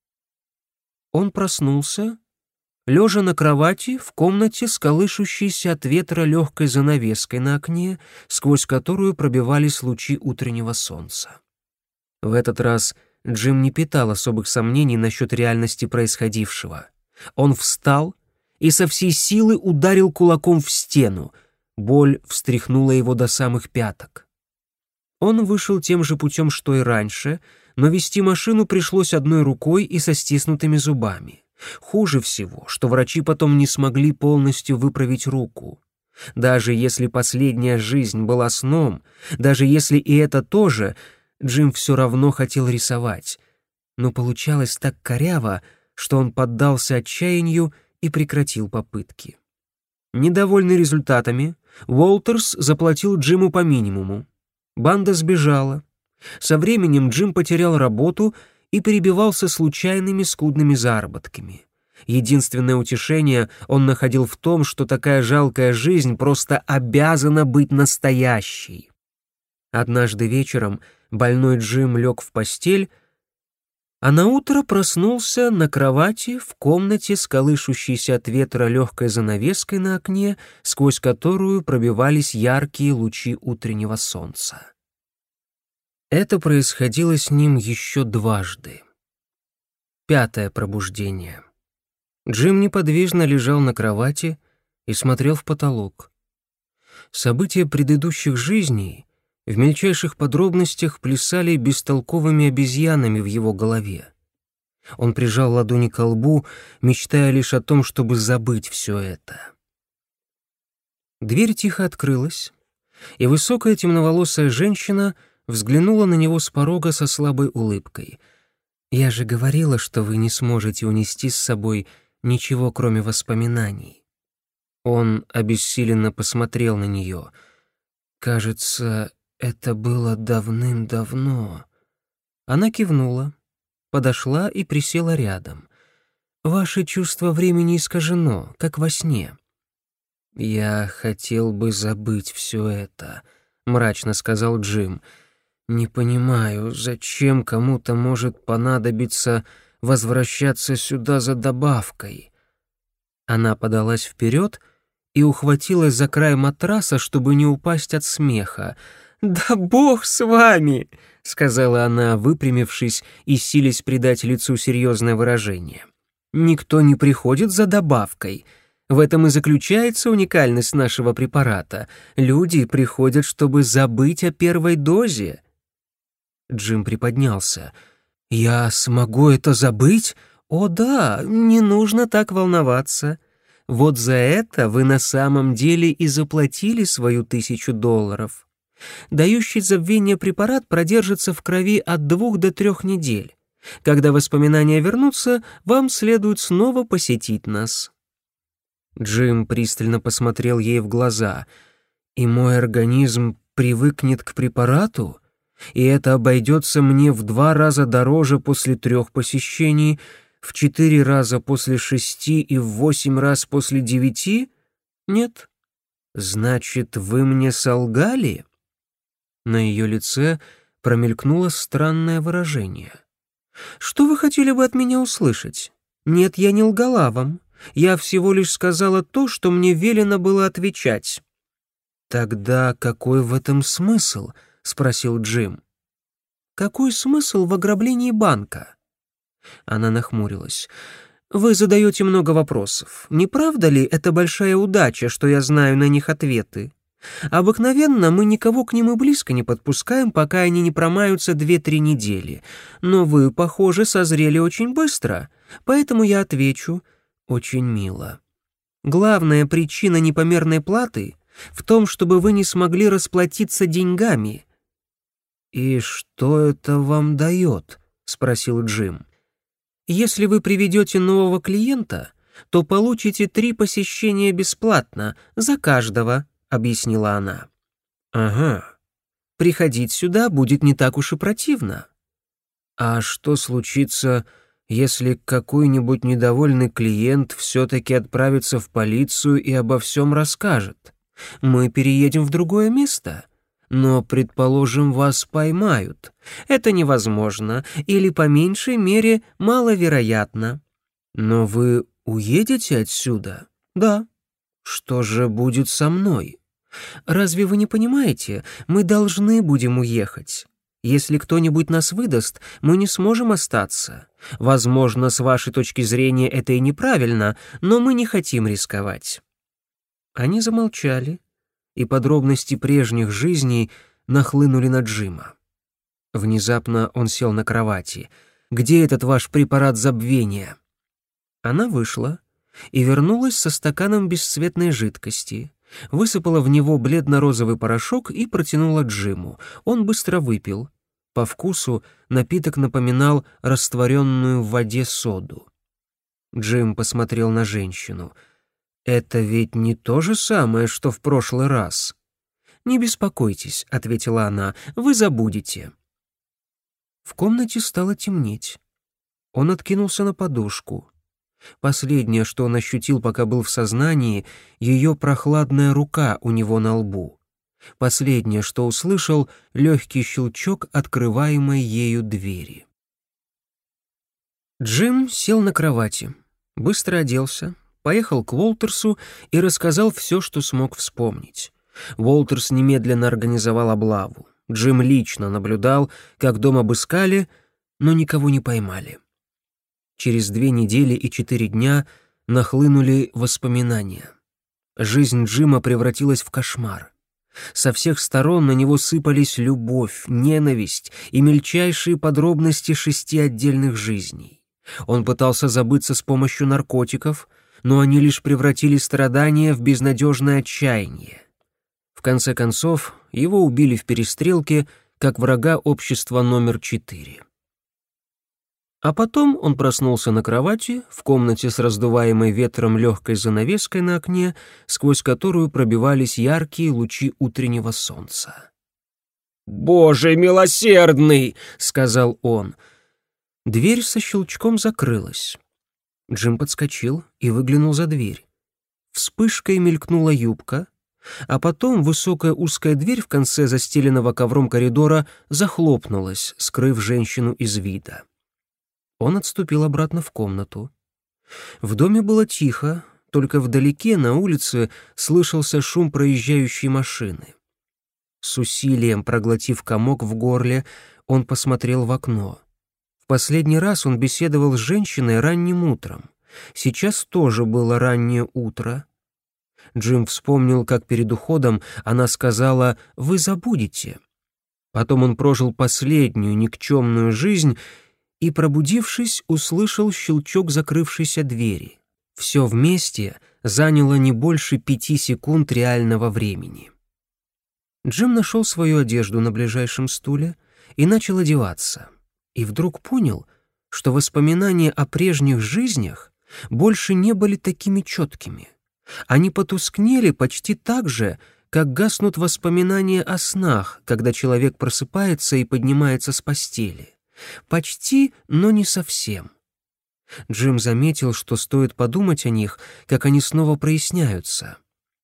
Speaker 1: Он проснулся, лежа на кровати в комнате с колышущейся от ветра легкой занавеской на окне, сквозь которую пробивались лучи утреннего солнца. В этот раз Джим не питал особых сомнений насчет реальности происходившего. Он встал и со всей силы ударил кулаком в стену. Боль встряхнула его до самых пяток. Он вышел тем же путем, что и раньше, но вести машину пришлось одной рукой и со стиснутыми зубами. Хуже всего, что врачи потом не смогли полностью выправить руку. Даже если последняя жизнь была сном, даже если и это тоже, Джим все равно хотел рисовать. Но получалось так коряво, что он поддался отчаянию и прекратил попытки. Недовольный результатами, Уолтерс заплатил Джиму по минимуму. Банда сбежала. Со временем Джим потерял работу и перебивался случайными скудными заработками. Единственное утешение он находил в том, что такая жалкая жизнь просто обязана быть настоящей. Однажды вечером больной Джим лег в постель, а наутро проснулся на кровати в комнате с колышущейся от ветра легкой занавеской на окне, сквозь которую пробивались яркие лучи утреннего солнца. Это происходило с ним еще дважды. Пятое пробуждение. Джим неподвижно лежал на кровати и смотрел в потолок. События предыдущих жизней в мельчайших подробностях плясали бестолковыми обезьянами в его голове. Он прижал ладони ко лбу, мечтая лишь о том, чтобы забыть все это. Дверь тихо открылась, и высокая темноволосая женщина взглянула на него с порога со слабой улыбкой. «Я же говорила, что вы не сможете унести с собой ничего, кроме воспоминаний». Он обессиленно посмотрел на нее. «Кажется, это было давным-давно». Она кивнула, подошла и присела рядом. «Ваше чувство времени искажено, как во сне». «Я хотел бы забыть все это», — мрачно сказал Джим. «Не понимаю, зачем кому-то может понадобиться возвращаться сюда за добавкой». Она подалась вперед и ухватилась за край матраса, чтобы не упасть от смеха. «Да бог с вами!» — сказала она, выпрямившись и силясь придать лицу серьезное выражение. «Никто не приходит за добавкой. В этом и заключается уникальность нашего препарата. Люди приходят, чтобы забыть о первой дозе». Джим приподнялся. «Я смогу это забыть? О да, не нужно так волноваться. Вот за это вы на самом деле и заплатили свою тысячу долларов. Дающий забвение препарат продержится в крови от двух до трех недель. Когда воспоминания вернутся, вам следует снова посетить нас». Джим пристально посмотрел ей в глаза. «И мой организм привыкнет к препарату? И это обойдется мне в два раза дороже после трех посещений, в четыре раза после шести и в восемь раз после девяти? «Нет». «Значит, вы мне солгали?» На ее лице промелькнуло странное выражение. «Что вы хотели бы от меня услышать? Нет, я не лгала вам. Я всего лишь сказала то, что мне велено было отвечать». «Тогда какой в этом смысл?» — спросил Джим. «Какой смысл в ограблении банка?» Она нахмурилась. «Вы задаете много вопросов. Не правда ли это большая удача, что я знаю на них ответы? Обыкновенно мы никого к ним и близко не подпускаем, пока они не промаются две-три недели. Но вы, похоже, созрели очень быстро, поэтому я отвечу очень мило. Главная причина непомерной платы в том, чтобы вы не смогли расплатиться деньгами». «И что это вам дает?» — спросил Джим. «Если вы приведете нового клиента, то получите три посещения бесплатно, за каждого», — объяснила она. «Ага. Приходить сюда будет не так уж и противно». «А что случится, если какой-нибудь недовольный клиент все-таки отправится в полицию и обо всем расскажет? Мы переедем в другое место. Но, предположим, вас поймают. Это невозможно, или, по меньшей мере, маловероятно. Но вы уедете отсюда? Да. Что же будет со мной? Разве вы не понимаете? Мы должны будем уехать. Если кто-нибудь нас выдаст, мы не сможем остаться. Возможно, с вашей точки зрения это и неправильно, но мы не хотим рисковать». Они замолчали, и подробности прежних жизней нахлынули на Джима. Внезапно он сел на кровати. «Где этот ваш препарат забвения?» Она вышла и вернулась со стаканом бесцветной жидкости, высыпала в него бледно-розовый порошок и протянула Джиму. Он быстро выпил. По вкусу напиток напоминал растворенную в воде соду. Джим посмотрел на женщину. «Это ведь не то же самое, что в прошлый раз». «Не беспокойтесь», — ответила она, — «вы забудете». В комнате стало темнеть. Он откинулся на подушку. Последнее, что он ощутил, пока был в сознании, ее прохладная рука у него на лбу. Последнее, что услышал, легкий щелчок открываемой ею двери. Джим сел на кровати, быстро оделся, поехал к Уолтерсу и рассказал все, что смог вспомнить. Уолтерс немедленно организовал облаву. Джим лично наблюдал, как дом обыскали, но никого не поймали. Через две недели и четыре дня нахлынули воспоминания. Жизнь Джима превратилась в кошмар. Со всех сторон на него сыпались любовь, ненависть и мельчайшие подробности шести отдельных жизней. Он пытался забыться с помощью наркотиков, но они лишь превратили страдания в безнадежное отчаяние. В конце концов, его убили в перестрелке как врага общества номер четыре. А потом он проснулся на кровати, в комнате с раздуваемой ветром легкой занавеской на окне, сквозь которую пробивались яркие лучи утреннего солнца. «Боже милосердный!» — сказал он. Дверь со щелчком закрылась. Джим подскочил и выглянул за дверь. Вспышкой мелькнула юбка, а потом высокая узкая дверь в конце застеленного ковром коридора захлопнулась, скрыв женщину из вида. Он отступил обратно в комнату. В доме было тихо, только вдалеке на улице слышался шум проезжающей машины. С усилием проглотив комок в горле, он посмотрел в окно. В последний раз он беседовал с женщиной ранним утром. Сейчас тоже было раннее утро. Джим вспомнил, как перед уходом она сказала «Вы забудете». Потом он прожил последнюю никчемную жизнь и, пробудившись, услышал щелчок закрывшейся двери. Все вместе заняло не больше пяти секунд реального времени. Джим нашел свою одежду на ближайшем стуле и начал одеваться. И вдруг понял, что воспоминания о прежних жизнях больше не были такими четкими. Они потускнели почти так же, как гаснут воспоминания о снах, когда человек просыпается и поднимается с постели. Почти, но не совсем. Джим заметил, что стоит подумать о них, как они снова проясняются.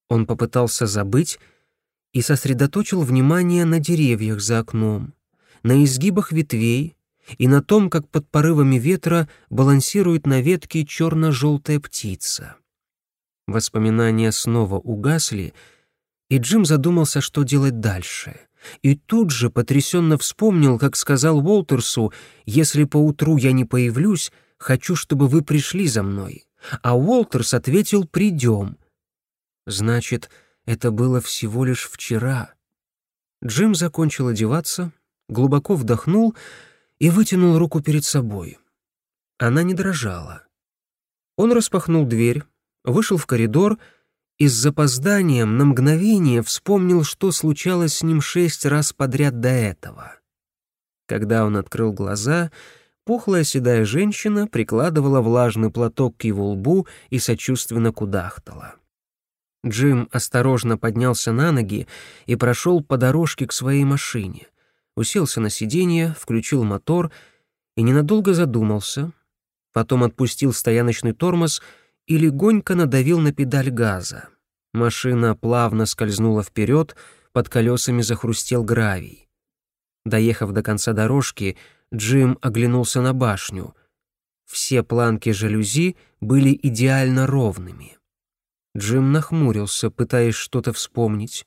Speaker 1: Он попытался забыть и сосредоточил внимание на деревьях за окном, на изгибах ветвей и на том, как под порывами ветра балансирует на ветке черно-желтая птица. Воспоминания снова угасли, и Джим задумался, что делать дальше. И тут же потрясенно вспомнил, как сказал Уолтерсу: «Если поутру я не появлюсь, хочу, чтобы вы пришли за мной». А Уолтерс ответил: «Придем». Значит, это было всего лишь вчера. Джим закончил одеваться, глубоко вдохнул и вытянул руку перед собой. Она не дрожала. Он распахнул дверь, вышел в коридор и с запозданием на мгновение вспомнил, что случалось с ним шесть раз подряд до этого. Когда он открыл глаза, пухлая седая женщина прикладывала влажный платок к его лбу и сочувственно кудахтала. Джим осторожно поднялся на ноги и прошел по дорожке к своей машине, уселся на сиденье, включил мотор и ненадолго задумался, потом отпустил стояночный тормоз и легонько надавил на педаль газа. Машина плавно скользнула вперед, под колесами захрустел гравий. Доехав до конца дорожки, Джим оглянулся на башню. Все планки жалюзи были идеально ровными. Джим нахмурился, пытаясь что-то вспомнить.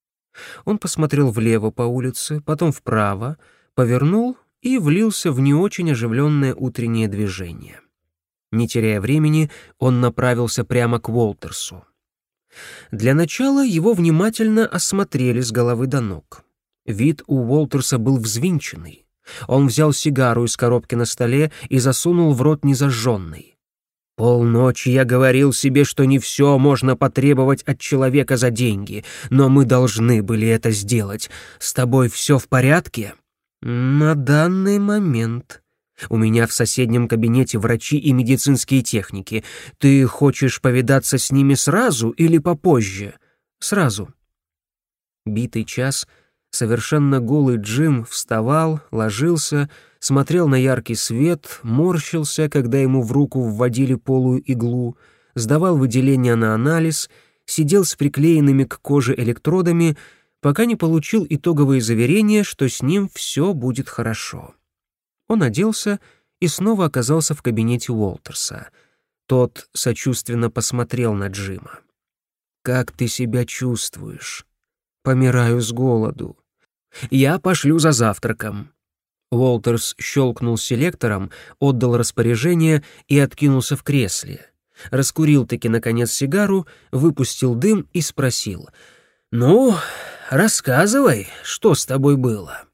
Speaker 1: Он посмотрел влево по улице, потом вправо, повернул и влился в не очень оживленное утреннее движение. Не теряя времени, он направился прямо к Уолтерсу. Для начала его внимательно осмотрели с головы до ног. Вид у Уолтерса был взвинченный. Он взял сигару из коробки на столе и засунул в рот незажженный. «Полночи я говорил себе, что не все можно потребовать от человека за деньги, но мы должны были это сделать. С тобой все в порядке?» «На данный момент. У меня в соседнем кабинете врачи и медицинские техники. Ты хочешь повидаться с ними сразу или попозже?» «Сразу». Битый час совершенно голый Джим вставал, ложился, смотрел на яркий свет, морщился, когда ему в руку вводили полую иглу, сдавал выделения на анализ, сидел с приклеенными к коже электродами, пока не получил итоговое заверение, что с ним все будет хорошо. Он оделся и снова оказался в кабинете Уолтерса. Тот сочувственно посмотрел на Джима. «Как ты себя чувствуешь?» «Помираю с голоду». «Я пошлю за завтраком». Уолтерс щелкнул селектором, отдал распоряжение и откинулся в кресле. Раскурил-таки, наконец, сигару, выпустил дым и спросил: «Ну, рассказывай, что с тобой было?»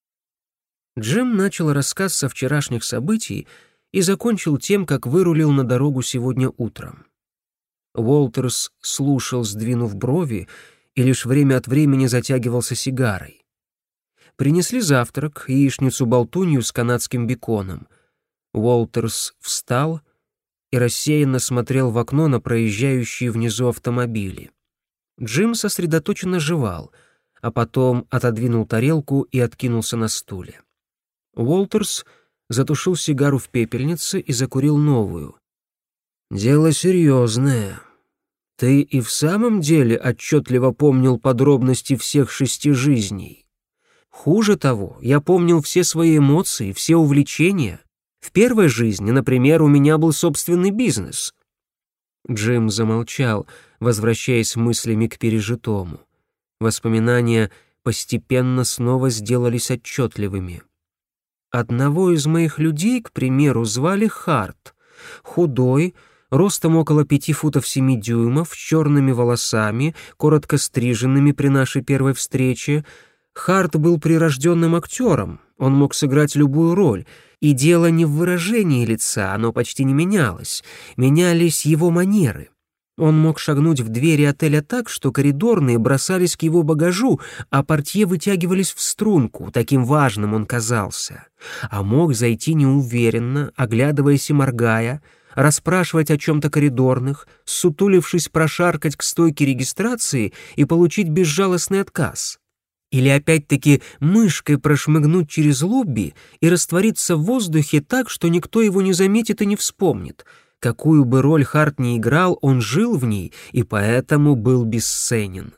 Speaker 1: Джим начал рассказ со вчерашних событий и закончил тем, как вырулил на дорогу сегодня утром. Уолтерс слушал, сдвинув брови, и лишь время от времени затягивался сигарой. Принесли завтрак, яичницу-болтунью с канадским беконом. Уолтерс встал и рассеянно смотрел в окно на проезжающие внизу автомобили. Джим сосредоточенно жевал, а потом отодвинул тарелку и откинулся на стуле. Уолтерс затушил сигару в пепельнице и закурил новую. «Дело серьезное. Ты и в самом деле отчетливо помнил подробности всех шести жизней. Хуже того, я помнил все свои эмоции, все увлечения. В первой жизни, например, у меня был собственный бизнес». Джим замолчал, возвращаясь мыслями к пережитому. Воспоминания постепенно снова сделались отчетливыми. Одного из моих людей, к примеру, звали Харт. Худой, ростом около пяти футов семи дюймов, с черными волосами, коротко стриженными при нашей первой встрече. Харт был прирожденным актером, он мог сыграть любую роль, и дело не в выражении лица, оно почти не менялось, менялись его манеры. Он мог шагнуть в двери отеля так, что коридорные бросались к его багажу, а портье вытягивались в струнку, таким важным он казался. А мог зайти неуверенно, оглядываясь и моргая, расспрашивать о чем-то коридорных, сутулившись прошаркать к стойке регистрации и получить безжалостный отказ. Или опять-таки мышкой прошмыгнуть через лобби и раствориться в воздухе так, что никто его не заметит и не вспомнит. Какую бы роль Харт ни играл, он жил в ней и поэтому был бесценен.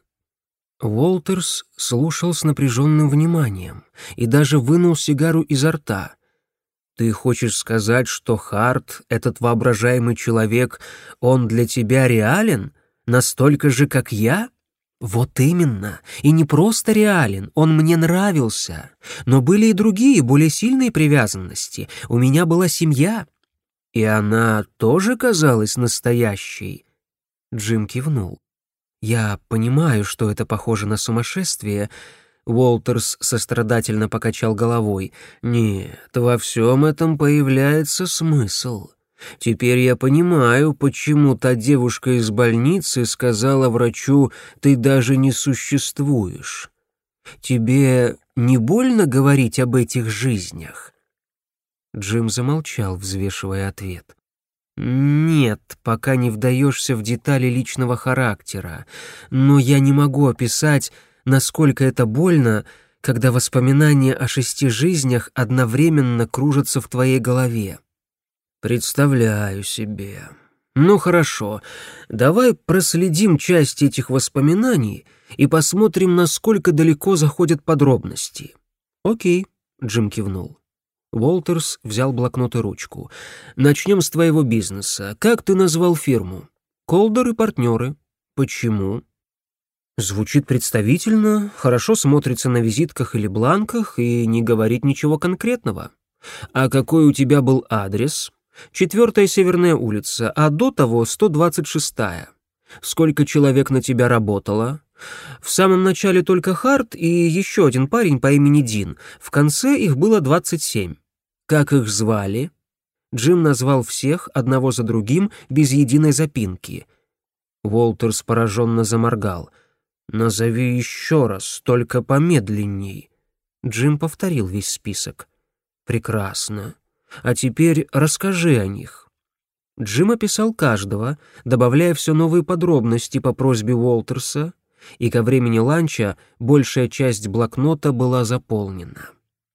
Speaker 1: Уолтерс слушал с напряженным вниманием и даже вынул сигару изо рта. «Ты хочешь сказать, что Харт, этот воображаемый человек, он для тебя реален? Настолько же, как я?» «Вот именно. И не просто реален, он мне нравился. Но были и другие, более сильные привязанности. У меня была семья. И она тоже казалась настоящей?» Джим кивнул. «Я понимаю, что это похоже на сумасшествие». Уолтерс сострадательно покачал головой. «Нет, во всем этом появляется смысл. Теперь я понимаю, почему та девушка из больницы сказала врачу: «Ты даже не существуешь». Тебе не больно говорить об этих жизнях?» Джим замолчал, взвешивая ответ. «Нет, пока не вдаешься в детали личного характера, но я не могу описать, насколько это больно, когда воспоминания о шести жизнях одновременно кружатся в твоей голове». «Представляю себе. Ну хорошо, давай проследим часть этих воспоминаний и посмотрим, насколько далеко заходят подробности». «Окей», — Джим кивнул. Уолтерс взял блокнот и ручку. «Начнем с твоего бизнеса. Как ты назвал фирму?» «Колдер и партнеры». «Почему?» «Звучит представительно, хорошо смотрится на визитках или бланках и не говорит ничего конкретного». «А какой у тебя был адрес?» «Четвертая Северная улица, а до того сто двадцать шестая. Сколько человек на тебя работало?» «В самом начале только Харт и еще один парень по имени Дин. В конце их было двадцать семь. Как их звали?» Джим назвал всех, одного за другим, без единой запинки. Уолтерс пораженно заморгал. «Назови еще раз, только помедленней». Джим повторил весь список. «Прекрасно. А теперь расскажи о них». Джим описал каждого, добавляя все новые подробности по просьбе Уолтерса, и ко времени ланча большая часть блокнота была заполнена.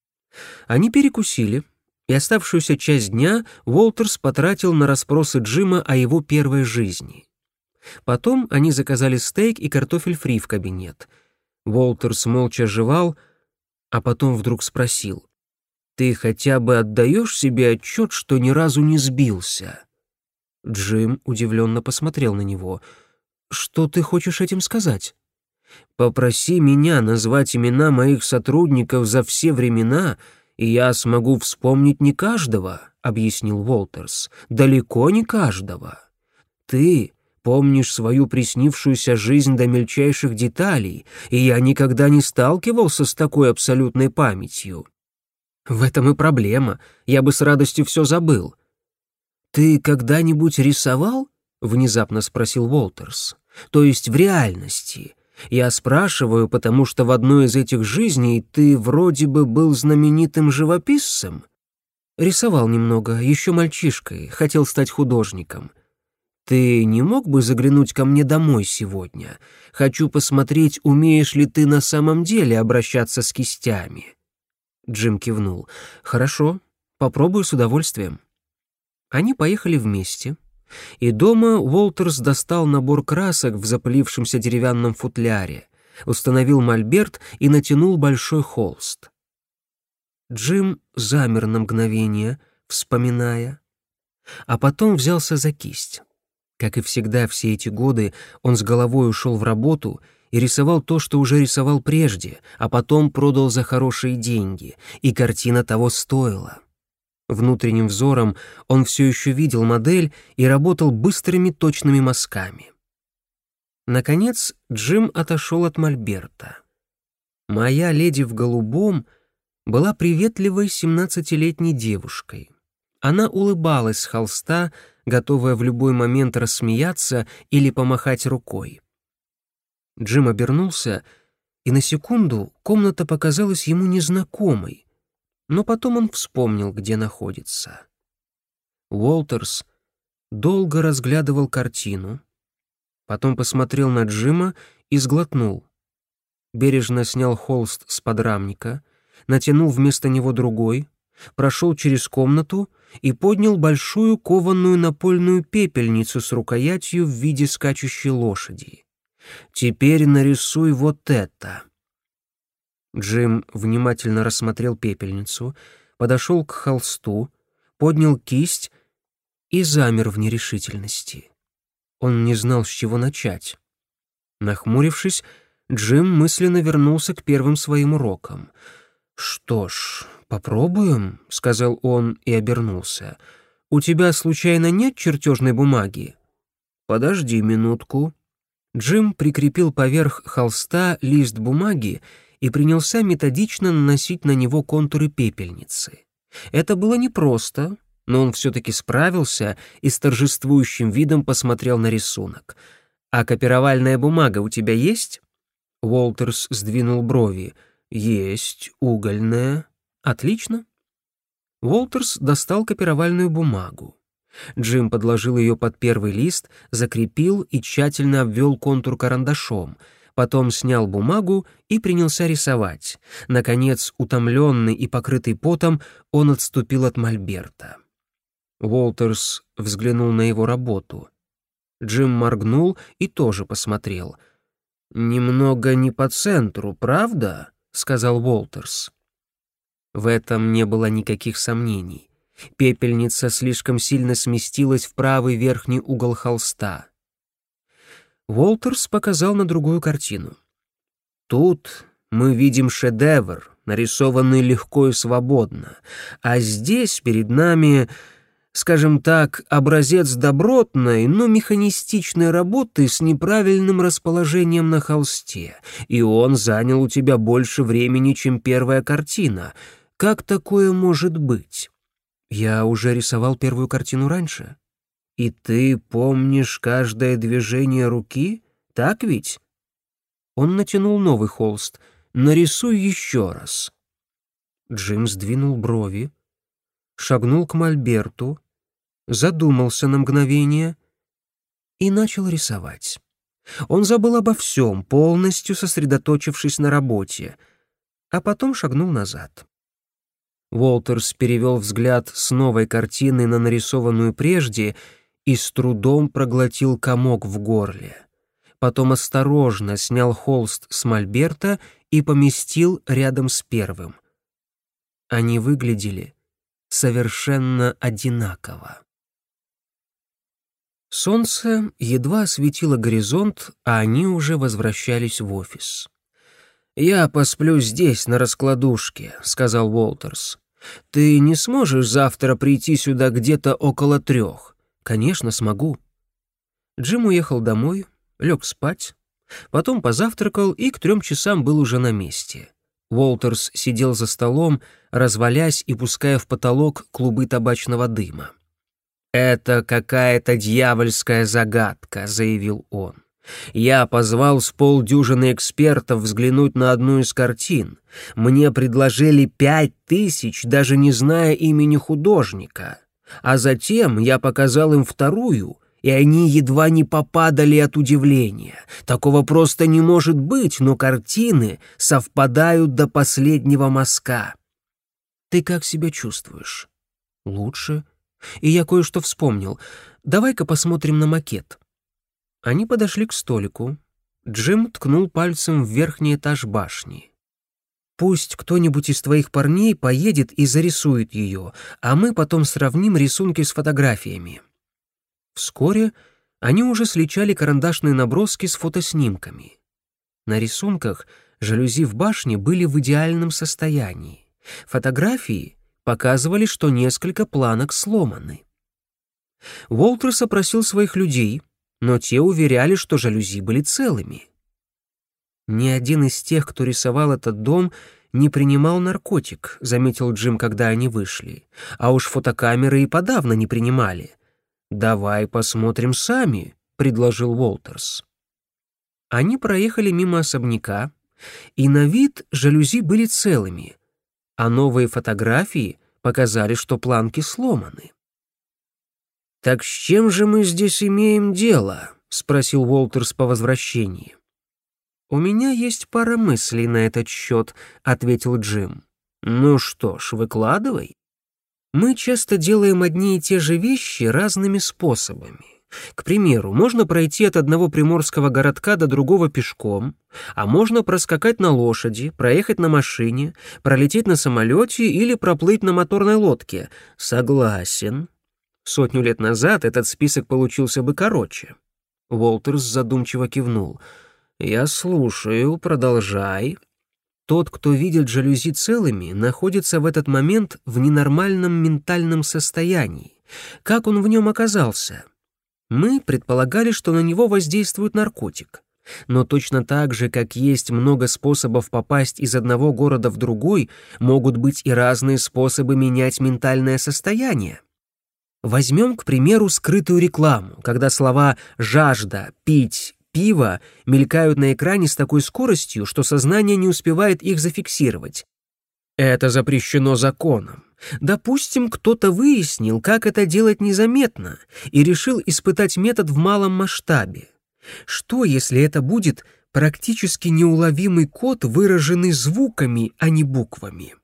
Speaker 1: Они перекусили, и оставшуюся часть дня Уолтерс потратил на расспросы Джима о его первой жизни. Потом они заказали стейк и картофель фри в кабинет. Уолтерс молча жевал, а потом вдруг спросил: «Ты хотя бы отдаешь себе отчет, что ни разу не сбился?» Джим удивленно посмотрел на него. «Что ты хочешь этим сказать?» «Попроси меня назвать имена моих сотрудников за все времена, и я смогу вспомнить не каждого», — объяснил Уолтерс. «Далеко не каждого. Ты помнишь свою приснившуюся жизнь до мельчайших деталей, и я никогда не сталкивался с такой абсолютной памятью». «В этом и проблема. Я бы с радостью все забыл». «Ты когда-нибудь рисовал?» — внезапно спросил Уолтерс. «То есть в реальности. Я спрашиваю, потому что в одной из этих жизней ты вроде бы был знаменитым живописцем». «Рисовал немного, еще мальчишкой, хотел стать художником». «Ты не мог бы заглянуть ко мне домой сегодня? Хочу посмотреть, умеешь ли ты на самом деле обращаться с кистями». Джим кивнул. «Хорошо, попробую с удовольствием». Они поехали вместе, и дома Уолтерс достал набор красок в запылившемся деревянном футляре, установил мольберт и натянул большой холст. Джим замер на мгновение, вспоминая, а потом взялся за кисть. Как и всегда все эти годы, он с головой ушел в работу и рисовал то, что уже рисовал прежде, а потом продал за хорошие деньги, и картина того стоила. Внутренним взором он все еще видел модель и работал быстрыми точными мазками. Наконец Джим отошел от мольберта. Моя леди в голубом была приветливой семнадцатилетней девушкой. Она улыбалась с холста, готовая в любой момент рассмеяться или помахать рукой. Джим обернулся, и на секунду комната показалась ему незнакомой, но потом он вспомнил, где находится. Уолтерс долго разглядывал картину, потом посмотрел на Джима и сглотнул. Бережно снял холст с подрамника, натянул вместо него другой, прошел через комнату и поднял большую кованую напольную пепельницу с рукоятью в виде скачущей лошади. «Теперь нарисуй вот это». Джим внимательно рассмотрел пепельницу, подошел к холсту, поднял кисть и замер в нерешительности. Он не знал, с чего начать. Нахмурившись, Джим мысленно вернулся к первым своим урокам. «Что ж, попробуем», — сказал он и обернулся. «У тебя, случайно, нет чертежной бумаги?» «Подожди минутку». Джим прикрепил поверх холста лист бумаги и принялся методично наносить на него контуры пепельницы. Это было непросто, но он все-таки справился и с торжествующим видом посмотрел на рисунок. «А копировальная бумага у тебя есть?» Уолтерс сдвинул брови. «Есть, угольная». «Отлично». Уолтерс достал копировальную бумагу. Джим подложил ее под первый лист, закрепил и тщательно обвел контур карандашом, потом снял бумагу и принялся рисовать. Наконец, утомленный и покрытый потом, он отступил от мольберта. Уолтерс взглянул на его работу. Джим моргнул и тоже посмотрел. «Немного не по центру, правда?» — сказал Уолтерс. В этом не было никаких сомнений. Пепельница слишком сильно сместилась в правый верхний угол холста. Уолтерс показал на другую картину. «Тут мы видим шедевр, нарисованный легко и свободно, а здесь перед нами, скажем так, образец добротной, но механистичной работы с неправильным расположением на холсте, и он занял у тебя больше времени, чем первая картина. Как такое может быть?» «Я уже рисовал первую картину раньше». «И ты помнишь каждое движение руки, так ведь?» Он натянул новый холст. «Нарисуй еще раз». Джим сдвинул брови, шагнул к мольберту, задумался на мгновение и начал рисовать. Он забыл обо всем, полностью сосредоточившись на работе, а потом шагнул назад. Уолтерс перевел взгляд с новой картины на нарисованную прежде и с трудом проглотил комок в горле. Потом осторожно снял холст с мольберта и поместил рядом с первым. Они выглядели совершенно одинаково. Солнце едва осветило горизонт, а они уже возвращались в офис. «Я посплю здесь, на раскладушке», — сказал Уолтерс. «Ты не сможешь завтра прийти сюда где-то около трех?» «Конечно, смогу». Джим уехал домой, лег спать, потом позавтракал и к трем часам был уже на месте. Уолтерс сидел за столом, развалясь и пуская в потолок клубы табачного дыма. «Это какая-то дьявольская загадка», — заявил он. «Я позвал с полдюжины экспертов взглянуть на одну из картин. Мне предложили пять тысяч, даже не зная имени художника. А затем я показал им вторую, и они едва не попадали от удивления. Такого просто не может быть, но картины совпадают до последнего мазка». «Ты как себя чувствуешь?» «Лучше. И я кое-что вспомнил. Давай-ка посмотрим на макет». Они подошли к столику. Джим ткнул пальцем в верхний этаж башни. «Пусть кто-нибудь из твоих парней поедет и зарисует ее, а мы потом сравним рисунки с фотографиями». Вскоре они уже сличали карандашные наброски с фотоснимками. На рисунках жалюзи в башне были в идеальном состоянии. Фотографии показывали, что несколько планок сломаны. Уолтерс опросил своих людей, но те уверяли, что жалюзи были целыми. «Ни один из тех, кто рисовал этот дом, не принимал наркотик», — заметил Джим, когда они вышли. «А уж фотокамеры и подавно не принимали». «Давай посмотрим сами», — предложил Уолтерс. Они проехали мимо особняка, и на вид жалюзи были целыми, а новые фотографии показали, что планки сломаны. «Так с чем же мы здесь имеем дело?» — спросил Уолтерс по возвращении. «У меня есть пара мыслей на этот счет», — ответил Джим. «Ну что ж, выкладывай». Мы часто делаем одни и те же вещи разными способами. К примеру, можно пройти от одного приморского городка до другого пешком, а можно проскакать на лошади, проехать на машине, пролететь на самолете или проплыть на моторной лодке. Согласен. Сотню лет назад этот список получился бы короче. Уолтерс задумчиво кивнул. «Я слушаю, продолжай». Тот, кто видит жалюзи целыми, находится в этот момент в ненормальном ментальном состоянии. Как он в нем оказался? Мы предполагали, что на него воздействует наркотик. Но точно так же, как есть много способов попасть из одного города в другой, могут быть и разные способы менять ментальное состояние. Возьмем, к примеру, скрытую рекламу, когда слова «жажда», «пить», «пиво» мелькают на экране с такой скоростью, что сознание не успевает их зафиксировать. Это запрещено законом. Допустим, кто-то выяснил, как это делать незаметно, и решил испытать метод в малом масштабе. Что, если это будет практически неуловимый код, выраженный звуками, а не буквами?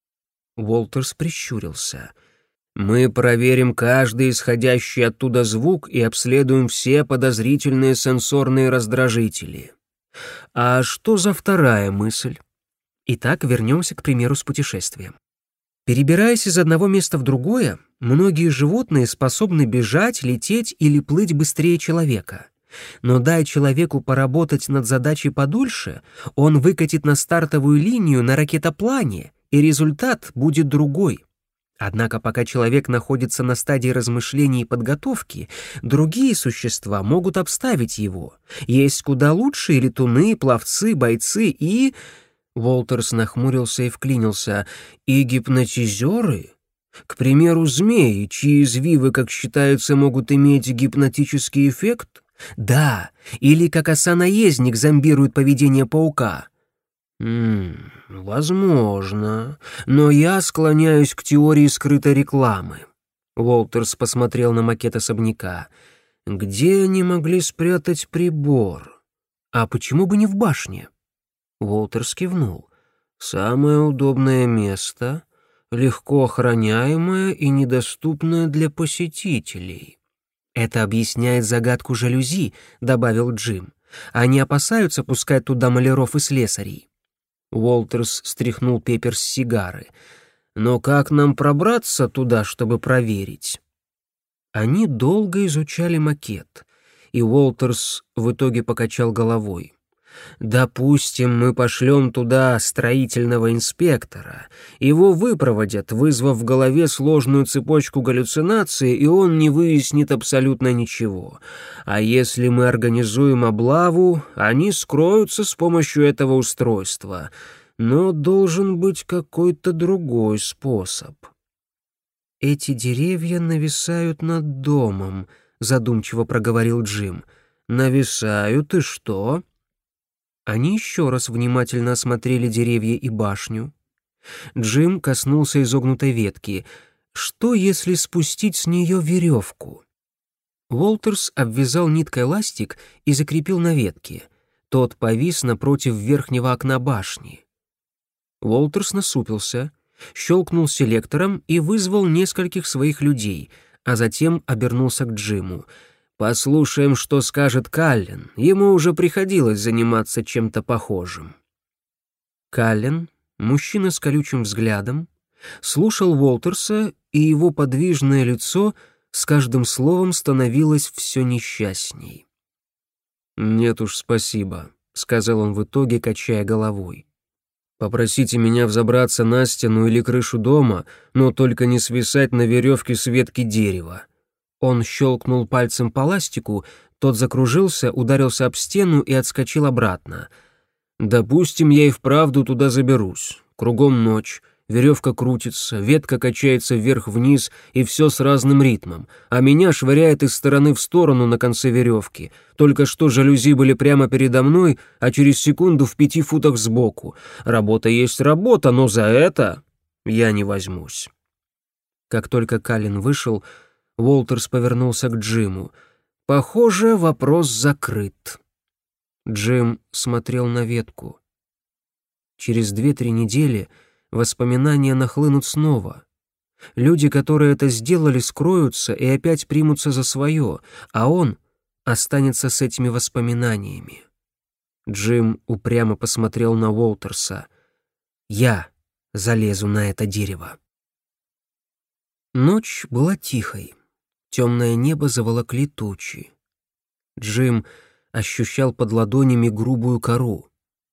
Speaker 1: Уолтерс прищурился. «Мы проверим каждый исходящий оттуда звук и обследуем все подозрительные сенсорные раздражители. А что за вторая мысль?» Итак, вернемся к примеру с путешествием. Перебираясь из одного места в другое, многие животные способны бежать, лететь или плыть быстрее человека. Но дай человеку поработать над задачей подольше, он выкатит на стартовую линию на ракетоплане, и результат будет другой. Однако пока человек находится на стадии размышлений и подготовки, другие существа могут обставить его. Есть куда лучшие летуны, пловцы, бойцы и... Уолтерс нахмурился и вклинился. «И гипнотизеры? К примеру, змеи, чьи извивы, как считается, могут иметь гипнотический эффект? Да, или как оса-наездник зомбирует поведение паука». «Ммм, возможно, но я склоняюсь к теории скрытой рекламы». Уолтерс посмотрел на макет особняка. «Где они могли спрятать прибор? А почему бы не в башне?» Уолтерс кивнул. «Самое удобное место, легко охраняемое и недоступное для посетителей». «Это объясняет загадку жалюзи», — добавил Джим. «Они опасаются пускать туда маляров и слесарей». Уолтерс стряхнул пепел с сигары. «Но как нам пробраться туда, чтобы проверить?» Они долго изучали макет, и Уолтерс в итоге покачал головой. «Допустим, мы пошлем туда строительного инспектора. Его выпроводят, вызвав в голове сложную цепочку галлюцинаций, и он не выяснит абсолютно ничего. А если мы организуем облаву, они скроются с помощью этого устройства. Но должен быть какой-то другой способ». «Эти деревья нависают над домом», — задумчиво проговорил Джим. «Нависают, и что?» Они еще раз внимательно осмотрели деревья и башню. Джим коснулся изогнутой ветки. Что, если спустить с нее веревку? Уолтерс обвязал ниткой ластик и закрепил на ветке. Тот повис напротив верхнего окна башни. Уолтерс насупился, щелкнул селектором и вызвал нескольких своих людей, а затем обернулся к Джиму. «Послушаем, что скажет Каллен. Ему уже приходилось заниматься чем-то похожим». Каллен, мужчина с колючим взглядом, слушал Уолтерса, и его подвижное лицо с каждым словом становилось все несчастней. «Нет уж, спасибо», — сказал он в итоге, качая головой. «Попросите меня взобраться на стену или крышу дома, но только не свисать на веревке с ветки дерева». Он щелкнул пальцем по ластику, тот закружился, ударился об стену и отскочил обратно. «Допустим, я и вправду туда заберусь. Кругом ночь, веревка крутится, ветка качается вверх-вниз, и все с разным ритмом, а меня швыряет из стороны в сторону на конце веревки. Только что жалюзи были прямо передо мной, а через секунду в пяти футах сбоку. Работа есть работа, но за это я не возьмусь». Как только Каллен вышел, Уолтерс повернулся к Джиму. «Похоже, вопрос закрыт». Джим смотрел на ветку. Через две-три недели воспоминания нахлынут снова. Люди, которые это сделали, скроются и опять примутся за свое, а он останется с этими воспоминаниями. Джим упрямо посмотрел на Уолтерса. «Я залезу на это дерево». Ночь была тихой. Темное небо заволокли тучи. Джим ощущал под ладонями грубую кору.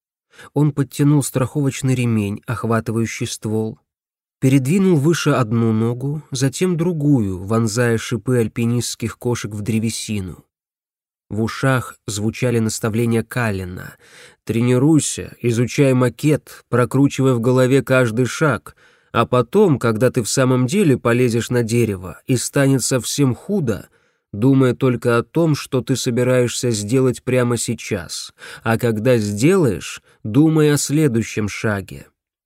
Speaker 1: Он подтянул страховочный ремень, охватывающий ствол, передвинул выше одну ногу, затем другую, вонзая шипы альпинистских кошек в древесину. В ушах звучали наставления Каллена. «Тренируйся, изучай макет, прокручивай в голове каждый шаг, а потом, когда ты в самом деле полезешь на дерево и станет совсем худо, думай только о том, что ты собираешься сделать прямо сейчас, а когда сделаешь, думай о следующем шаге».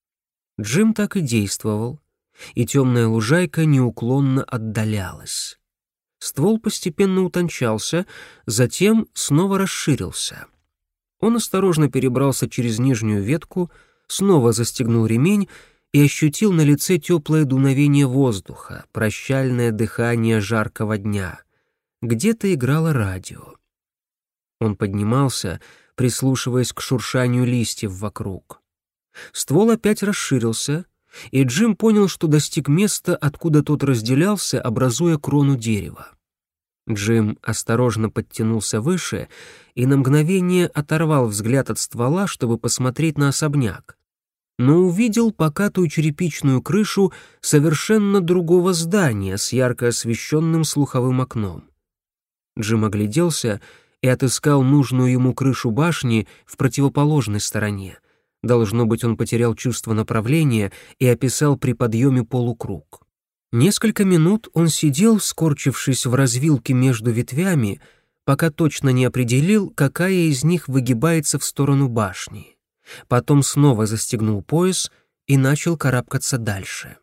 Speaker 1: Джим так и действовал, и темная лужайка неуклонно отдалялась. Ствол постепенно утончался, затем снова расширился. Он осторожно перебрался через нижнюю ветку, снова застегнул ремень и ощутил на лице теплое дуновение воздуха, прощальное дыхание жаркого дня. Где-то играло радио. Он поднимался, прислушиваясь к шуршанию листьев вокруг. Ствол опять расширился, и Джим понял, что достиг места, откуда тот разделялся, образуя крону дерева. Джим осторожно подтянулся выше и на мгновение оторвал взгляд от ствола, чтобы посмотреть на особняк, но увидел покатую черепичную крышу совершенно другого здания с ярко освещенным слуховым окном. Джим огляделся и отыскал нужную ему крышу башни в противоположной стороне. Должно быть, он потерял чувство направления и описал при подъеме полукруг. Несколько минут он сидел, скорчившись в развилке между ветвями, пока точно не определил, какая из них выгибается в сторону башни. Потом снова застегнул пояс и начал карабкаться дальше.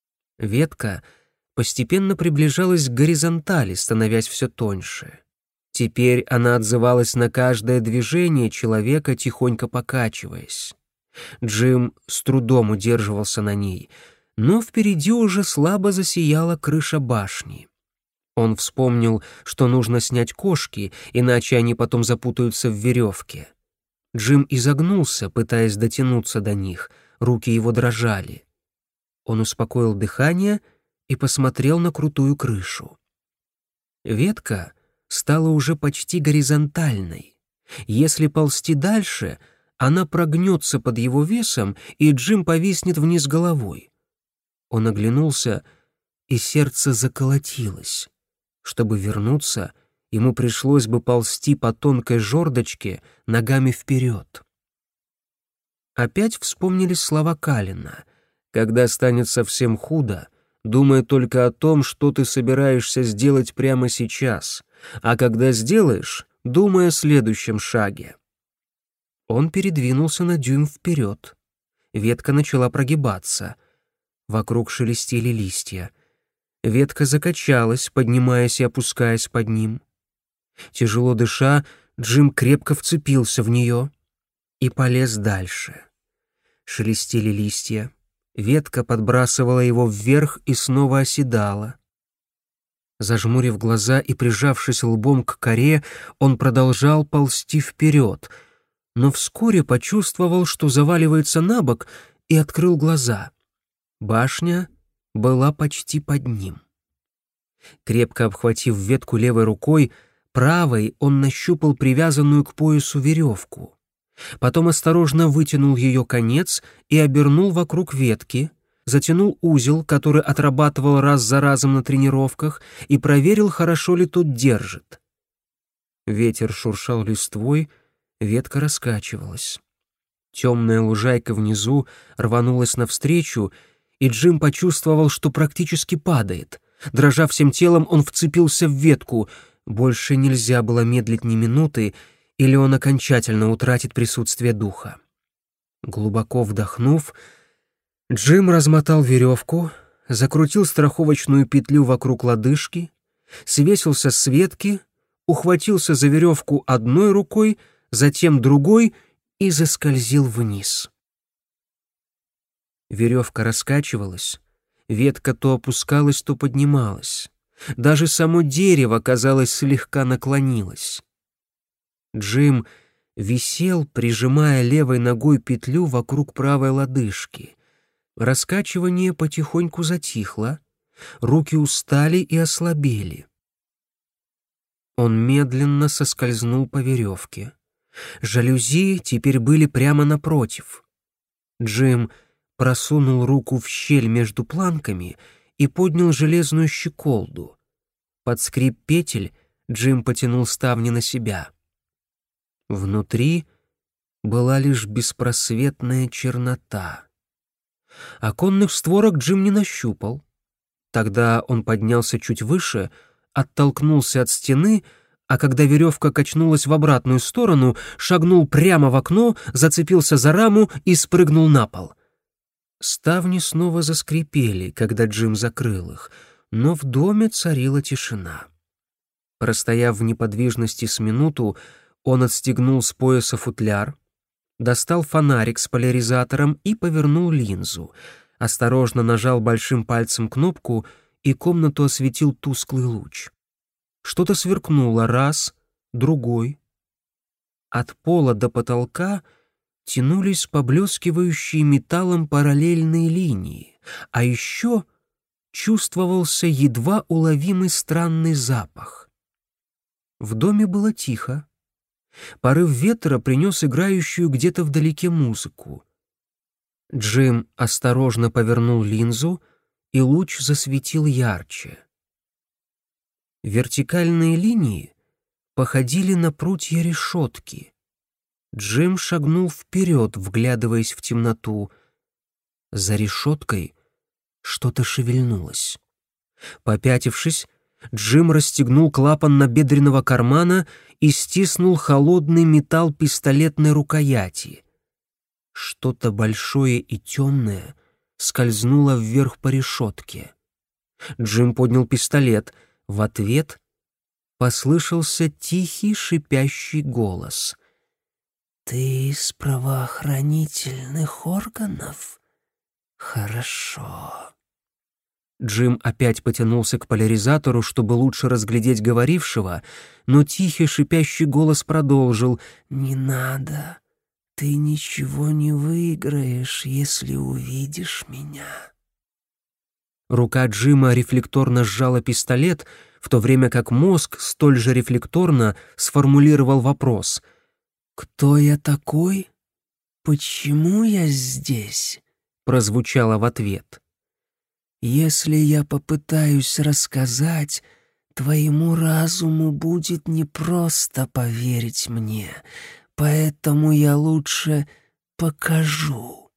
Speaker 1: Ветка постепенно приближалась к горизонтали, становясь все тоньше. Теперь она отзывалась на каждое движение человека, тихонько покачиваясь. Джим с трудом удерживался на ней, но впереди уже слабо засияла крыша башни. Он вспомнил, что нужно снять кошки, иначе они потом запутаются в веревке. Джим изогнулся, пытаясь дотянуться до них, руки его дрожали. Он успокоил дыхание и посмотрел на крутую крышу. Ветка стала уже почти горизонтальной. Если ползти дальше, она прогнется под его весом, и Джим повиснет вниз головой. Он оглянулся, и сердце заколотилось. Чтобы вернуться, ему пришлось бы ползти по тонкой жердочке ногами вперед. Опять вспомнились слова Каллена. «Когда станет совсем худо, думай только о том, что ты собираешься сделать прямо сейчас, а когда сделаешь, думай о следующем шаге». Он передвинулся на дюйм вперед. Ветка начала прогибаться. Вокруг шелестели листья. Ветка закачалась, поднимаясь и опускаясь под ним. Тяжело дыша, Джим крепко вцепился в нее и полез дальше. Шелестели листья. Ветка подбрасывала его вверх и снова оседала. Зажмурив глаза и прижавшись лбом к коре, он продолжал ползти вперед, но вскоре почувствовал, что заваливается на бок, и открыл глаза. Башня была почти под ним. Крепко обхватив ветку левой рукой, правой он нащупал привязанную к поясу веревку. Потом осторожно вытянул ее конец и обернул вокруг ветки, затянул узел, который отрабатывал раз за разом на тренировках, и проверил, хорошо ли тот держит. Ветер шуршал листвой, ветка раскачивалась. Темная лужайка внизу рванулась навстречу, и Джим почувствовал, что практически падает. Дрожа всем телом, он вцепился в ветку. Больше нельзя было медлить ни минуты, или он окончательно утратит присутствие духа. Глубоко вдохнув, Джим размотал веревку, закрутил страховочную петлю вокруг лодыжки, свесился с ветки, ухватился за веревку одной рукой, затем другой и заскользил вниз. Веревка раскачивалась, Ветка то опускалась, то поднималась. Даже само дерево, казалось, слегка наклонилось. Джим висел, прижимая левой ногой петлю вокруг правой лодыжки. Раскачивание потихоньку затихло, руки устали и ослабели. Он медленно соскользнул по веревке. Жалюзи теперь были прямо напротив. Джим просунул руку в щель между планками и поднял железную щеколду. Под скрип петель Джим потянул ставни на себя. Внутри была лишь беспросветная чернота. Оконных створок Джим не нащупал. Тогда он поднялся чуть выше, оттолкнулся от стены, а когда веревка качнулась в обратную сторону, шагнул прямо в окно, зацепился за раму и спрыгнул на пол. Ставни снова заскрипели, когда Джим закрыл их, но в доме царила тишина. Простояв в неподвижности с минуту, он отстегнул с пояса футляр, достал фонарик с поляризатором и повернул линзу, осторожно нажал большим пальцем кнопку, и комнату осветил тусклый луч. Что-то сверкнуло раз, другой. От пола до потолка тянулись поблескивающие металлом параллельные линии, а еще чувствовался едва уловимый странный запах. В доме было тихо. Порыв ветра принес играющую где-то вдалеке музыку. Джим осторожно повернул линзу, и луч засветил ярче. Вертикальные линии походили на прутья решетки. Джим шагнул вперед, вглядываясь в темноту. За решеткой что-то шевельнулось. Попятившись, Джим расстегнул клапан набедренного кармана и стиснул холодный металл пистолетной рукояти. Что-то большое и темное скользнуло вверх по решетке. Джим поднял пистолет. В ответ послышался тихий шипящий голос. «Ты из правоохранительных органов? Хорошо». Джим опять потянулся к поляризатору, чтобы лучше разглядеть говорившего, но тихий шипящий голос продолжил: «Не надо. Ты ничего не выиграешь, если увидишь меня». Рука Джима рефлекторно сжала пистолет, в то время как мозг столь же рефлекторно сформулировал вопрос: «Кто я такой? Почему я здесь?» прозвучало в ответ. «Если я попытаюсь рассказать, твоему разуму будет непросто поверить мне, поэтому я лучше покажу».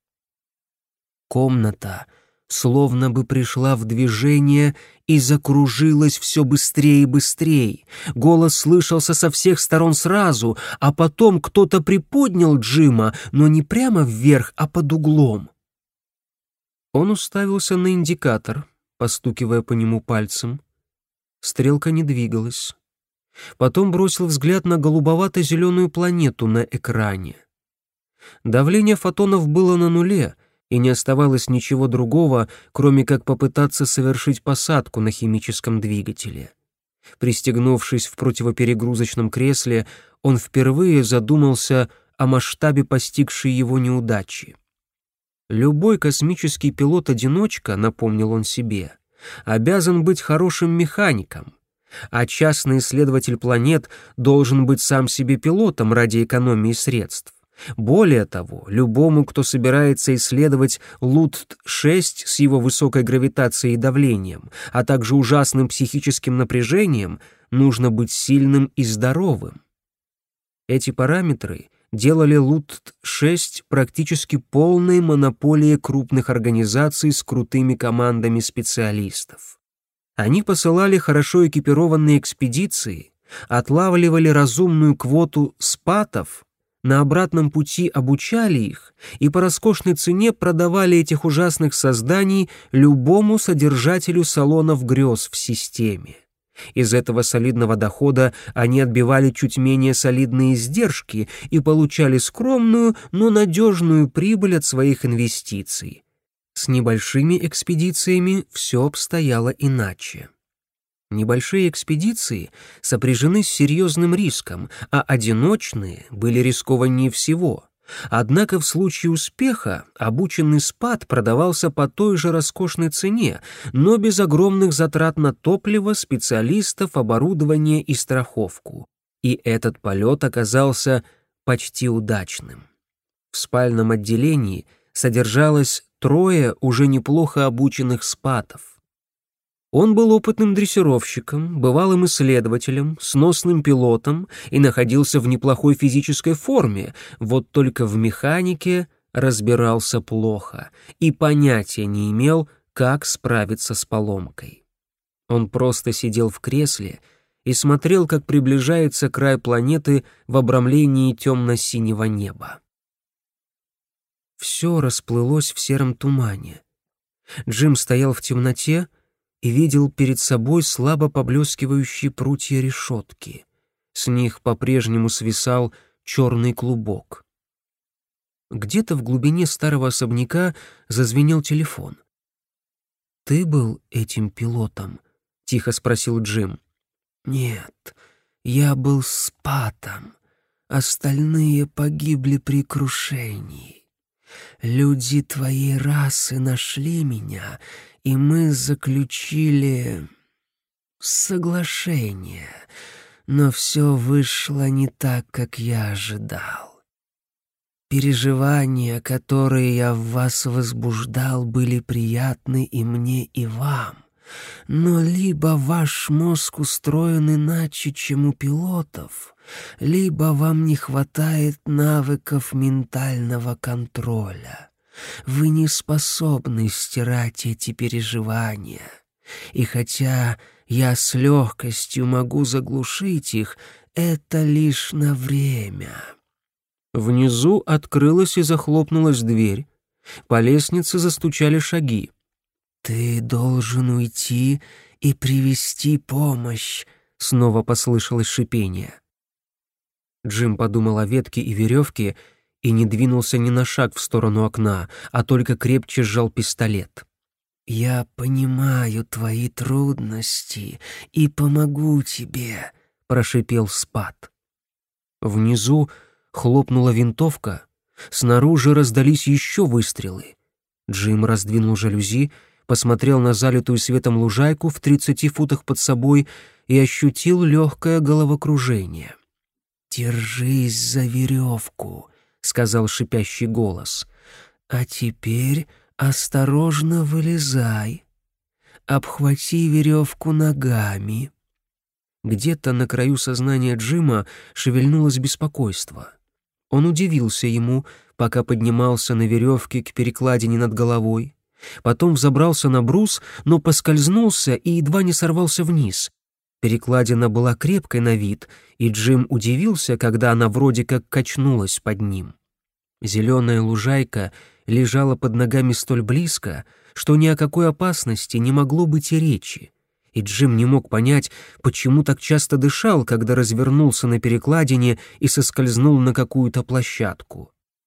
Speaker 1: Комната словно бы пришла в движение и закружилась все быстрее и быстрее. Голос слышался со всех сторон сразу, а потом кто-то приподнял Джима, но не прямо вверх, а под углом. Он уставился на индикатор, постукивая по нему пальцем. Стрелка не двигалась. Потом бросил взгляд на голубовато-зеленую планету на экране. Давление фотонов было на нуле, и не оставалось ничего другого, кроме как попытаться совершить посадку на химическом двигателе. Пристегнувшись в противоперегрузочном кресле, он впервые задумался о масштабе постигшей его неудачи. Любой космический пилот-одиночка, напомнил он себе, обязан быть хорошим механиком, а частный исследователь планет должен быть сам себе пилотом ради экономии средств. Более того, любому, кто собирается исследовать Лутт шесть с его высокой гравитацией и давлением, а также ужасным психическим напряжением, нужно быть сильным и здоровым. Эти параметры делали Лутт шесть практически полной монополией крупных организаций с крутыми командами специалистов. Они посылали хорошо экипированные экспедиции, отлавливали разумную квоту спатов, на обратном пути обучали их и по роскошной цене продавали этих ужасных созданий любому содержателю салонов грез в системе. Из этого солидного дохода они отбивали чуть менее солидные издержки и получали скромную, но надежную прибыль от своих инвестиций. С небольшими экспедициями все обстояло иначе. Небольшие экспедиции сопряжены с серьезным риском, а одиночные были рискованнее всего. Однако в случае успеха обученный спад продавался по той же роскошной цене, но без огромных затрат на топливо, специалистов, оборудование и страховку. И этот полет оказался почти удачным. В спальном отделении содержалось трое уже неплохо обученных спатов. Он был опытным дрессировщиком, бывалым исследователем, сносным пилотом и находился в неплохой физической форме, вот только в механике разбирался плохо и понятия не имел, как справиться с поломкой. Он просто сидел в кресле и смотрел, как приближается край планеты в обрамлении темно-синего неба. Все расплылось в сером тумане. Джим стоял в темноте и видел перед собой слабо поблескивающие прутья решетки. С них по-прежнему свисал черный клубок. Где-то в глубине старого особняка зазвенел телефон. «Ты был этим пилотом?» — тихо спросил Джим. «Нет, я был спатом. Остальные погибли при крушении. Люди твоей расы нашли меня, и мы заключили соглашение, но все вышло не так, как я ожидал. Переживания, которые я в вас возбуждал, были приятны и мне, и вам. Но либо ваш мозг устроен иначе, чем у пилотов, либо вам не хватает навыков ментального контроля. Вы не способны стирать эти переживания. И хотя я с легкостью могу заглушить их, это лишь на время». Внизу открылась и захлопнулась дверь. По лестнице застучали шаги. «Ты должен уйти и привести помощь», — снова послышалось шипение. Джим подумал о ветке и веревке и не двинулся ни на шаг в сторону окна, а только крепче сжал пистолет. «Я понимаю твои трудности и помогу тебе», — прошипел Спат. Внизу хлопнула винтовка, снаружи раздались еще выстрелы. Джим раздвинул жалюзи, посмотрел на залитую светом лужайку в тридцати футах под собой и ощутил легкое головокружение. «Держись за веревку», — сказал шипящий голос. «А теперь осторожно вылезай. Обхвати веревку ногами». Где-то на краю сознания Джима шевельнулось беспокойство. Он удивился ему, пока поднимался на веревке к перекладине над головой. Потом взобрался на брус, но поскользнулся и едва не сорвался вниз. Перекладина была крепкой на вид, и Джим удивился, когда она вроде как качнулась под ним. Зеленая лужайка лежала под ногами столь близко, что ни о какой опасности не могло быть и речи. И Джим не мог понять, почему так часто дышал, когда развернулся на перекладине и соскользнул на какую-то площадку.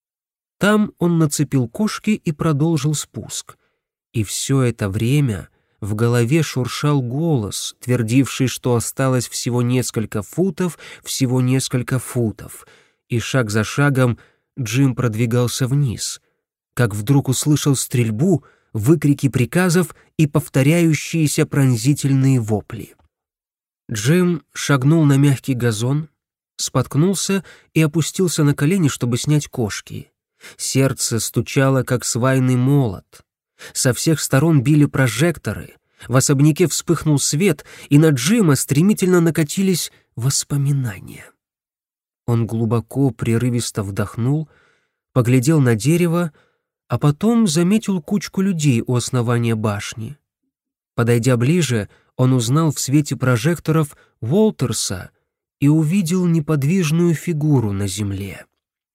Speaker 1: Там он нацепил кошки и продолжил спуск. И все это время в голове шуршал голос, твердивший, что осталось всего несколько футов, всего несколько футов. И шаг за шагом Джим продвигался вниз, как вдруг услышал стрельбу, выкрики приказов и повторяющиеся пронзительные вопли. Джим шагнул на мягкий газон, споткнулся и опустился на колени, чтобы снять кошки. Сердце стучало, как свайный молот. Со всех сторон били прожекторы, в особняке вспыхнул свет, и на Джима стремительно накатились воспоминания. Он глубоко, прерывисто вдохнул, поглядел на дерево, а потом заметил кучку людей у основания башни. Подойдя ближе, он узнал в свете прожекторов Уолтерса и увидел неподвижную фигуру на земле.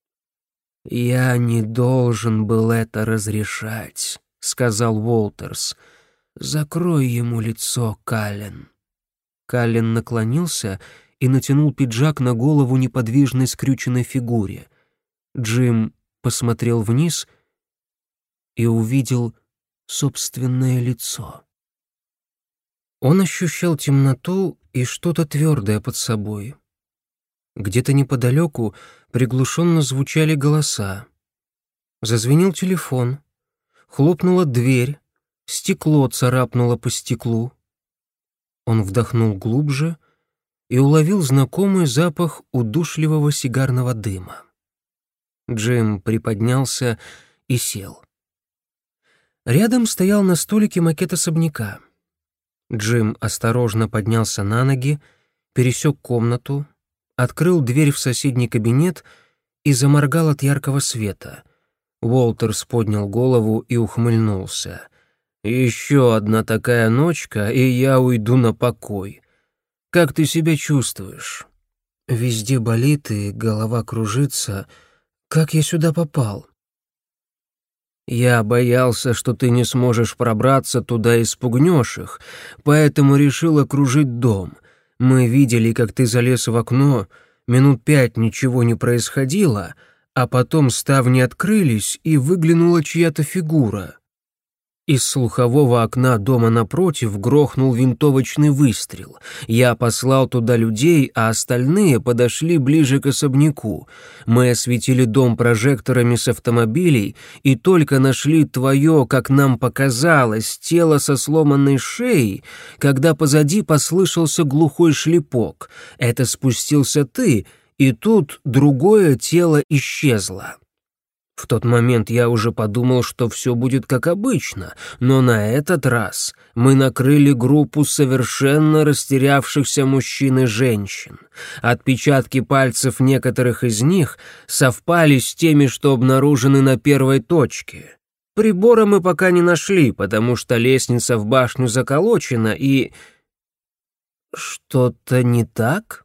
Speaker 1: «Я не должен был это разрешать», — сказал Уолтерс. «Закрой ему лицо, Каллен». Каллен наклонился и натянул пиджак на голову неподвижной скрюченной фигуре. Джим посмотрел вниз и увидел собственное лицо. Он ощущал темноту и что-то твердое под собой. Где-то неподалеку приглушенно звучали голоса. Зазвенел телефон, хлопнула дверь, стекло царапнуло по стеклу. Он вдохнул глубже и уловил знакомый запах удушливого сигарного дыма. Джим приподнялся и сел. Рядом стоял на столике макет особняка. Джим осторожно поднялся на ноги, пересек комнату, открыл дверь в соседний кабинет и заморгал от яркого света. Уолтерс поднял голову и ухмыльнулся. «Еще одна такая ночка, и я уйду на покой. Как ты себя чувствуешь?» «Везде болит и голова кружится. Как я сюда попал?» «Я боялся, что ты не сможешь пробраться туда и спугнешь их, поэтому решил окружить дом. Мы видели, как ты залез в окно, минут пять ничего не происходило, а потом ставни открылись, и выглянула чья-то фигура. Из слухового окна дома напротив грохнул винтовочный выстрел. Я послал туда людей, а остальные подошли ближе к особняку. Мы осветили дом прожекторами с автомобилей и только нашли твое, как нам показалось, тело со сломанной шеей, когда позади послышался глухой шлепок. Это спустился ты, и тут другое тело исчезло. В тот момент я уже подумал, что все будет как обычно, но на этот раз мы накрыли группу совершенно растерявшихся мужчин и женщин. Отпечатки пальцев некоторых из них совпали с теми, что обнаружены на первой точке. Прибора мы пока не нашли, потому что лестница в башню заколочена и... Что-то не так?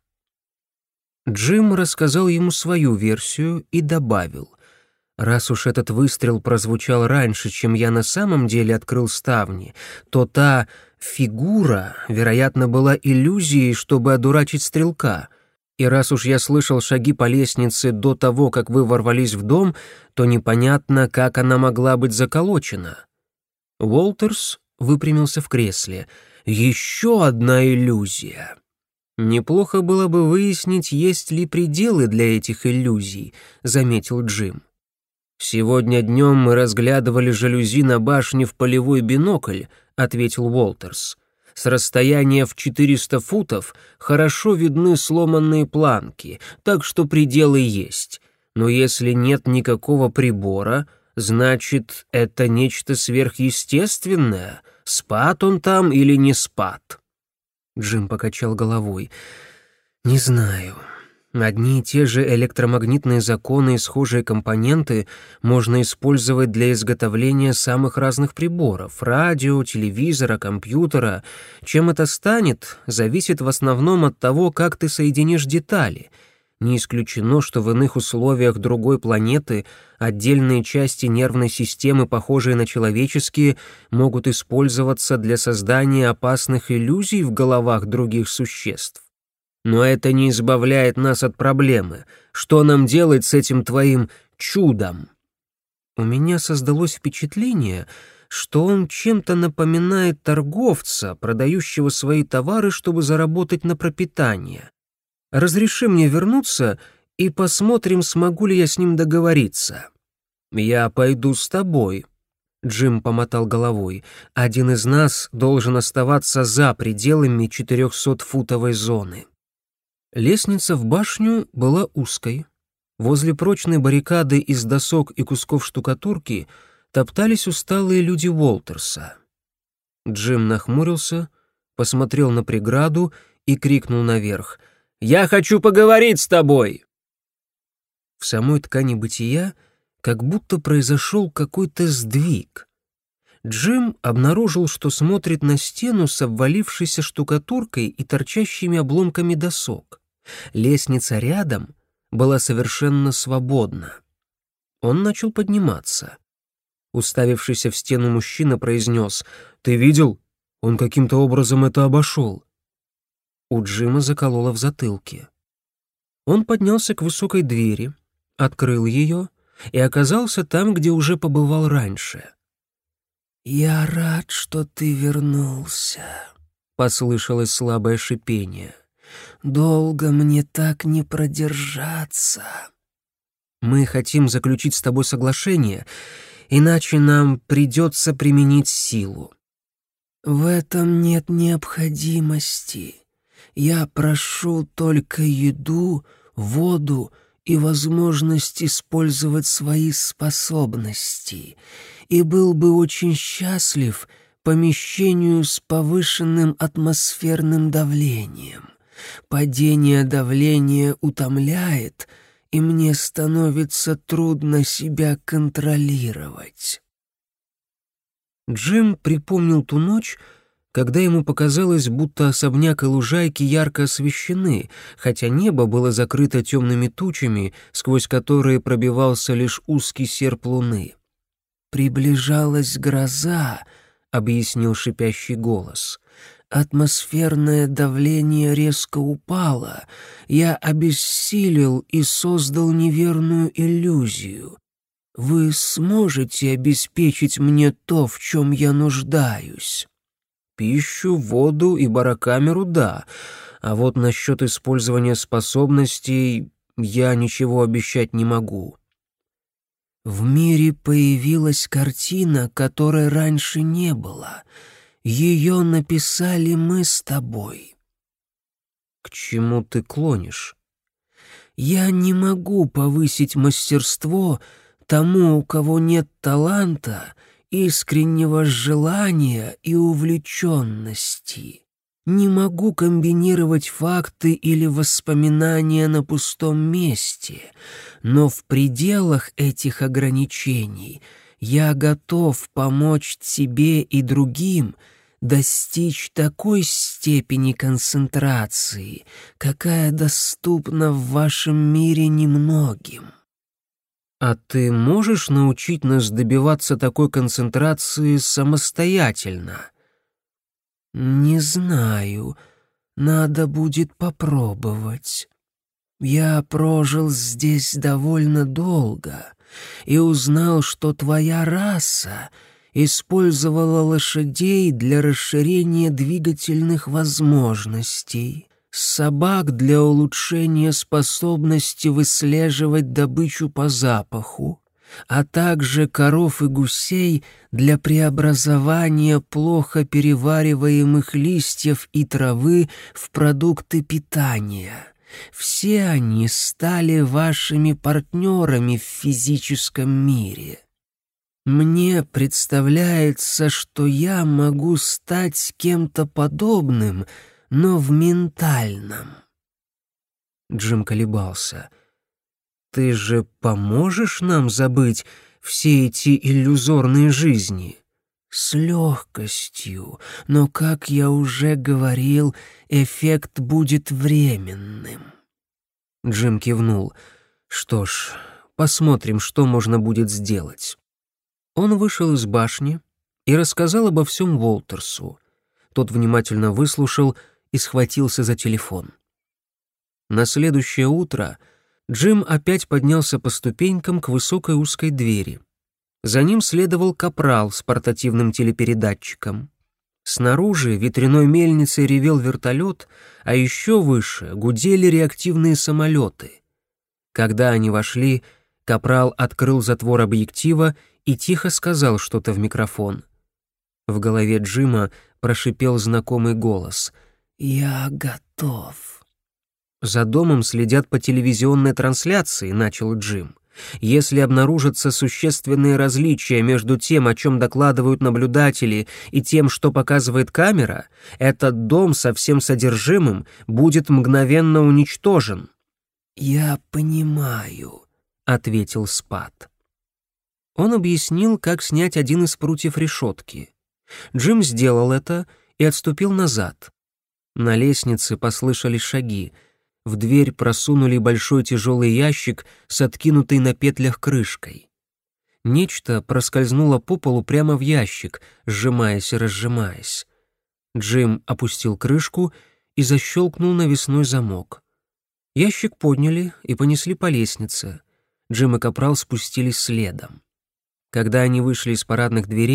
Speaker 1: Джим рассказал ему свою версию и добавил: «Раз уж этот выстрел прозвучал раньше, чем я на самом деле открыл ставни, то та фигура, вероятно, была иллюзией, чтобы одурачить стрелка. И раз уж я слышал шаги по лестнице до того, как вы ворвались в дом, то непонятно, как она могла быть заколочена». Уолтерс выпрямился в кресле. «Еще одна иллюзия». «Неплохо было бы выяснить, есть ли пределы для этих иллюзий», — заметил Джим. «Сегодня днем мы разглядывали жалюзи на башне в полевой бинокль», — ответил Уолтерс. «С расстояния в четыреста футов хорошо видны сломанные планки, так что пределы есть. Но если нет никакого прибора, значит, это нечто сверхъестественное. Спад он там или не спад?» Джим покачал головой. «Не знаю. Одни и те же электромагнитные законы и схожие компоненты можно использовать для изготовления самых разных приборов — радио, телевизора, компьютера. Чем это станет, зависит в основном от того, как ты соединишь детали. Не исключено, что в иных условиях другой планеты отдельные части нервной системы, похожие на человеческие, могут использоваться для создания опасных иллюзий в головах других существ. Но это не избавляет нас от проблемы. Что нам делать с этим твоим чудом?» У меня создалось впечатление, что он чем-то напоминает торговца, продающего свои товары, чтобы заработать на пропитание. Разреши мне вернуться и посмотрим, смогу ли я с ним договориться. «Я пойду с тобой», — Джим помотал головой. «Один из нас должен оставаться за пределами четырехсотфутовой зоны». Лестница в башню была узкой. Возле прочной баррикады из досок и кусков штукатурки топтались усталые люди Уолтерса. Джим нахмурился, посмотрел на преграду и крикнул наверх: «Я хочу поговорить с тобой!» В самой ткани бытия как будто произошел какой-то сдвиг. Джим обнаружил, что смотрит на стену с обвалившейся штукатуркой и торчащими обломками досок. Лестница рядом была совершенно свободна. Он начал подниматься. Уставившийся в стену мужчина произнес: «Ты видел? Он каким-то образом это обошел». У Джима закололо в затылке. Он поднялся к высокой двери, открыл ее и оказался там, где уже побывал раньше. «Я рад, что ты вернулся», — послышалось слабое шипение. «Долго мне так не продержаться». «Мы хотим заключить с тобой соглашение, иначе нам придется применить силу». «В этом нет необходимости. Я прошу только еду, воду и возможность использовать свои способности, и был бы очень счастлив помещению с повышенным атмосферным давлением. Падение давления утомляет, и мне становится трудно себя контролировать». Джим припомнил ту ночь, когда ему показалось, будто особняк и лужайки ярко освещены, хотя небо было закрыто темными тучами, сквозь которые пробивался лишь узкий серп луны. «Приближалась гроза», — объяснил шипящий голос. «Атмосферное давление резко упало. Я обессилел и создал неверную иллюзию. Вы сможете обеспечить мне то, в чем я нуждаюсь?» «Пищу, воду и барокамеру — да, а вот насчет использования способностей я ничего обещать не могу». «В мире появилась картина, которой раньше не было. Ее написали мы с тобой». «К чему ты клонишь?» «Я не могу повысить мастерство тому, у кого нет таланта, искреннего желания и увлеченности. Не могу комбинировать факты или воспоминания на пустом месте, но в пределах этих ограничений я готов помочь тебе и другим достичь такой степени концентрации, какая доступна в вашем мире немногим». «А ты можешь научить нас добиваться такой концентрации самостоятельно?» «Не знаю. Надо будет попробовать. Я прожил здесь довольно долго и узнал, что твоя раса использовала лошадей для расширения двигательных возможностей, собак для улучшения способности выслеживать добычу по запаху, а также коров и гусей для преобразования плохо перевариваемых листьев и травы в продукты питания. Все они стали вашими партнерами в физическом мире. Мне представляется, что я могу стать кем-то подобным, но в ментальном». Джим колебался. «Ты же поможешь нам забыть все эти иллюзорные жизни?» «С легкостью, но, как я уже говорил, эффект будет временным». Джим кивнул. «Что ж, посмотрим, что можно будет сделать». Он вышел из башни и рассказал обо всем Уолтерсу. Тот внимательно выслушал и схватился за телефон. На следующее утро Джим опять поднялся по ступенькам к высокой узкой двери. За ним следовал капрал с портативным телепередатчиком. Снаружи ветряной мельницей ревел вертолет, а еще выше гудели реактивные самолеты. Когда они вошли, капрал открыл затвор объектива и тихо сказал что-то в микрофон. В голове Джима прошипел знакомый голос. «Я готов». «За домом следят по телевизионной трансляции», — начал Джим. «Если обнаружатся существенные различия между тем, о чем докладывают наблюдатели, и тем, что показывает камера, этот дом со всем содержимым будет мгновенно уничтожен». «Я понимаю», — ответил Спат. Он объяснил, как снять один из прутьев решетки. Джим сделал это и отступил назад. На лестнице послышались шаги. В дверь просунули большой тяжелый ящик с откинутой на петлях крышкой. Нечто проскользнуло по полу прямо в ящик, сжимаясь и разжимаясь. Джим опустил крышку и защелкнул навесной замок. Ящик подняли и понесли по лестнице. Джим и капрал спустились следом. Когда они вышли из парадных дверей,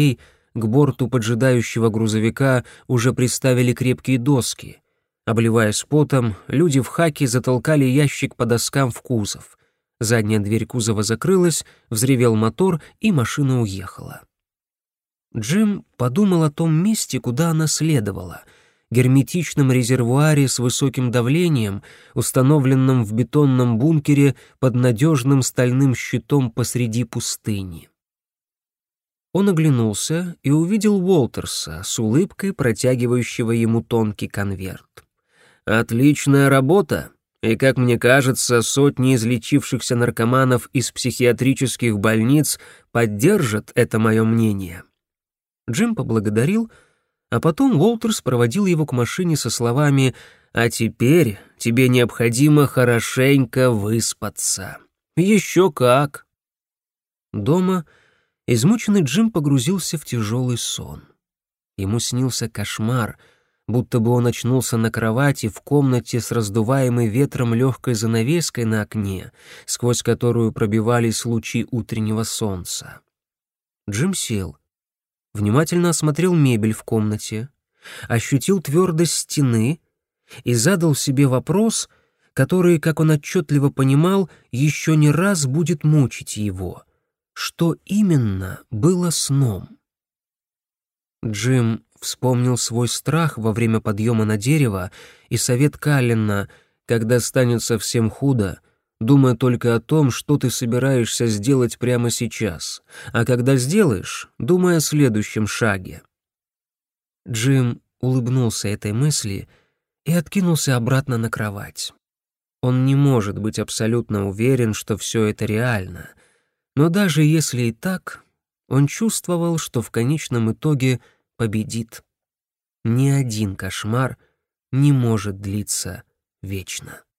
Speaker 1: к борту поджидающего грузовика уже приставили крепкие доски. Обливаясь потом, люди в хаке затолкали ящик по доскам в кузов. Задняя дверь кузова закрылась, взревел мотор, и машина уехала. Джим подумал о том месте, куда она следовала — герметичном резервуаре с высоким давлением, установленном в бетонном бункере под надежным стальным щитом посреди пустыни. Он оглянулся и увидел Уолтерса с улыбкой, протягивающего ему тонкий конверт. «Отличная работа, и, как мне кажется, сотни излечившихся наркоманов из психиатрических больниц поддержат это мое мнение». Джим поблагодарил, а потом Уолтерс проводил его к машине со словами «А теперь тебе необходимо хорошенько выспаться». «Еще как!» Дома измученный Джим погрузился в тяжелый сон. Ему снился кошмар, будто бы он очнулся на кровати в комнате с раздуваемой ветром легкой занавеской на окне, сквозь которую пробивались лучи утреннего солнца. Джим сел, внимательно осмотрел мебель в комнате, ощутил твердость стены и задал себе вопрос, который, как он отчетливо понимал, еще не раз будет мучить его. Что именно было сном? Джим вспомнил свой страх во время подъема на дерево и совет Каллена: когда станет совсем худо, думай только о том, что ты собираешься сделать прямо сейчас, а когда сделаешь, думай о следующем шаге. Джим улыбнулся этой мысли и откинулся обратно на кровать. Он не может быть абсолютно уверен, что все это реально, но даже если и так, он чувствовал, что в конечном итоге победит. Ни один кошмар не может длиться вечно.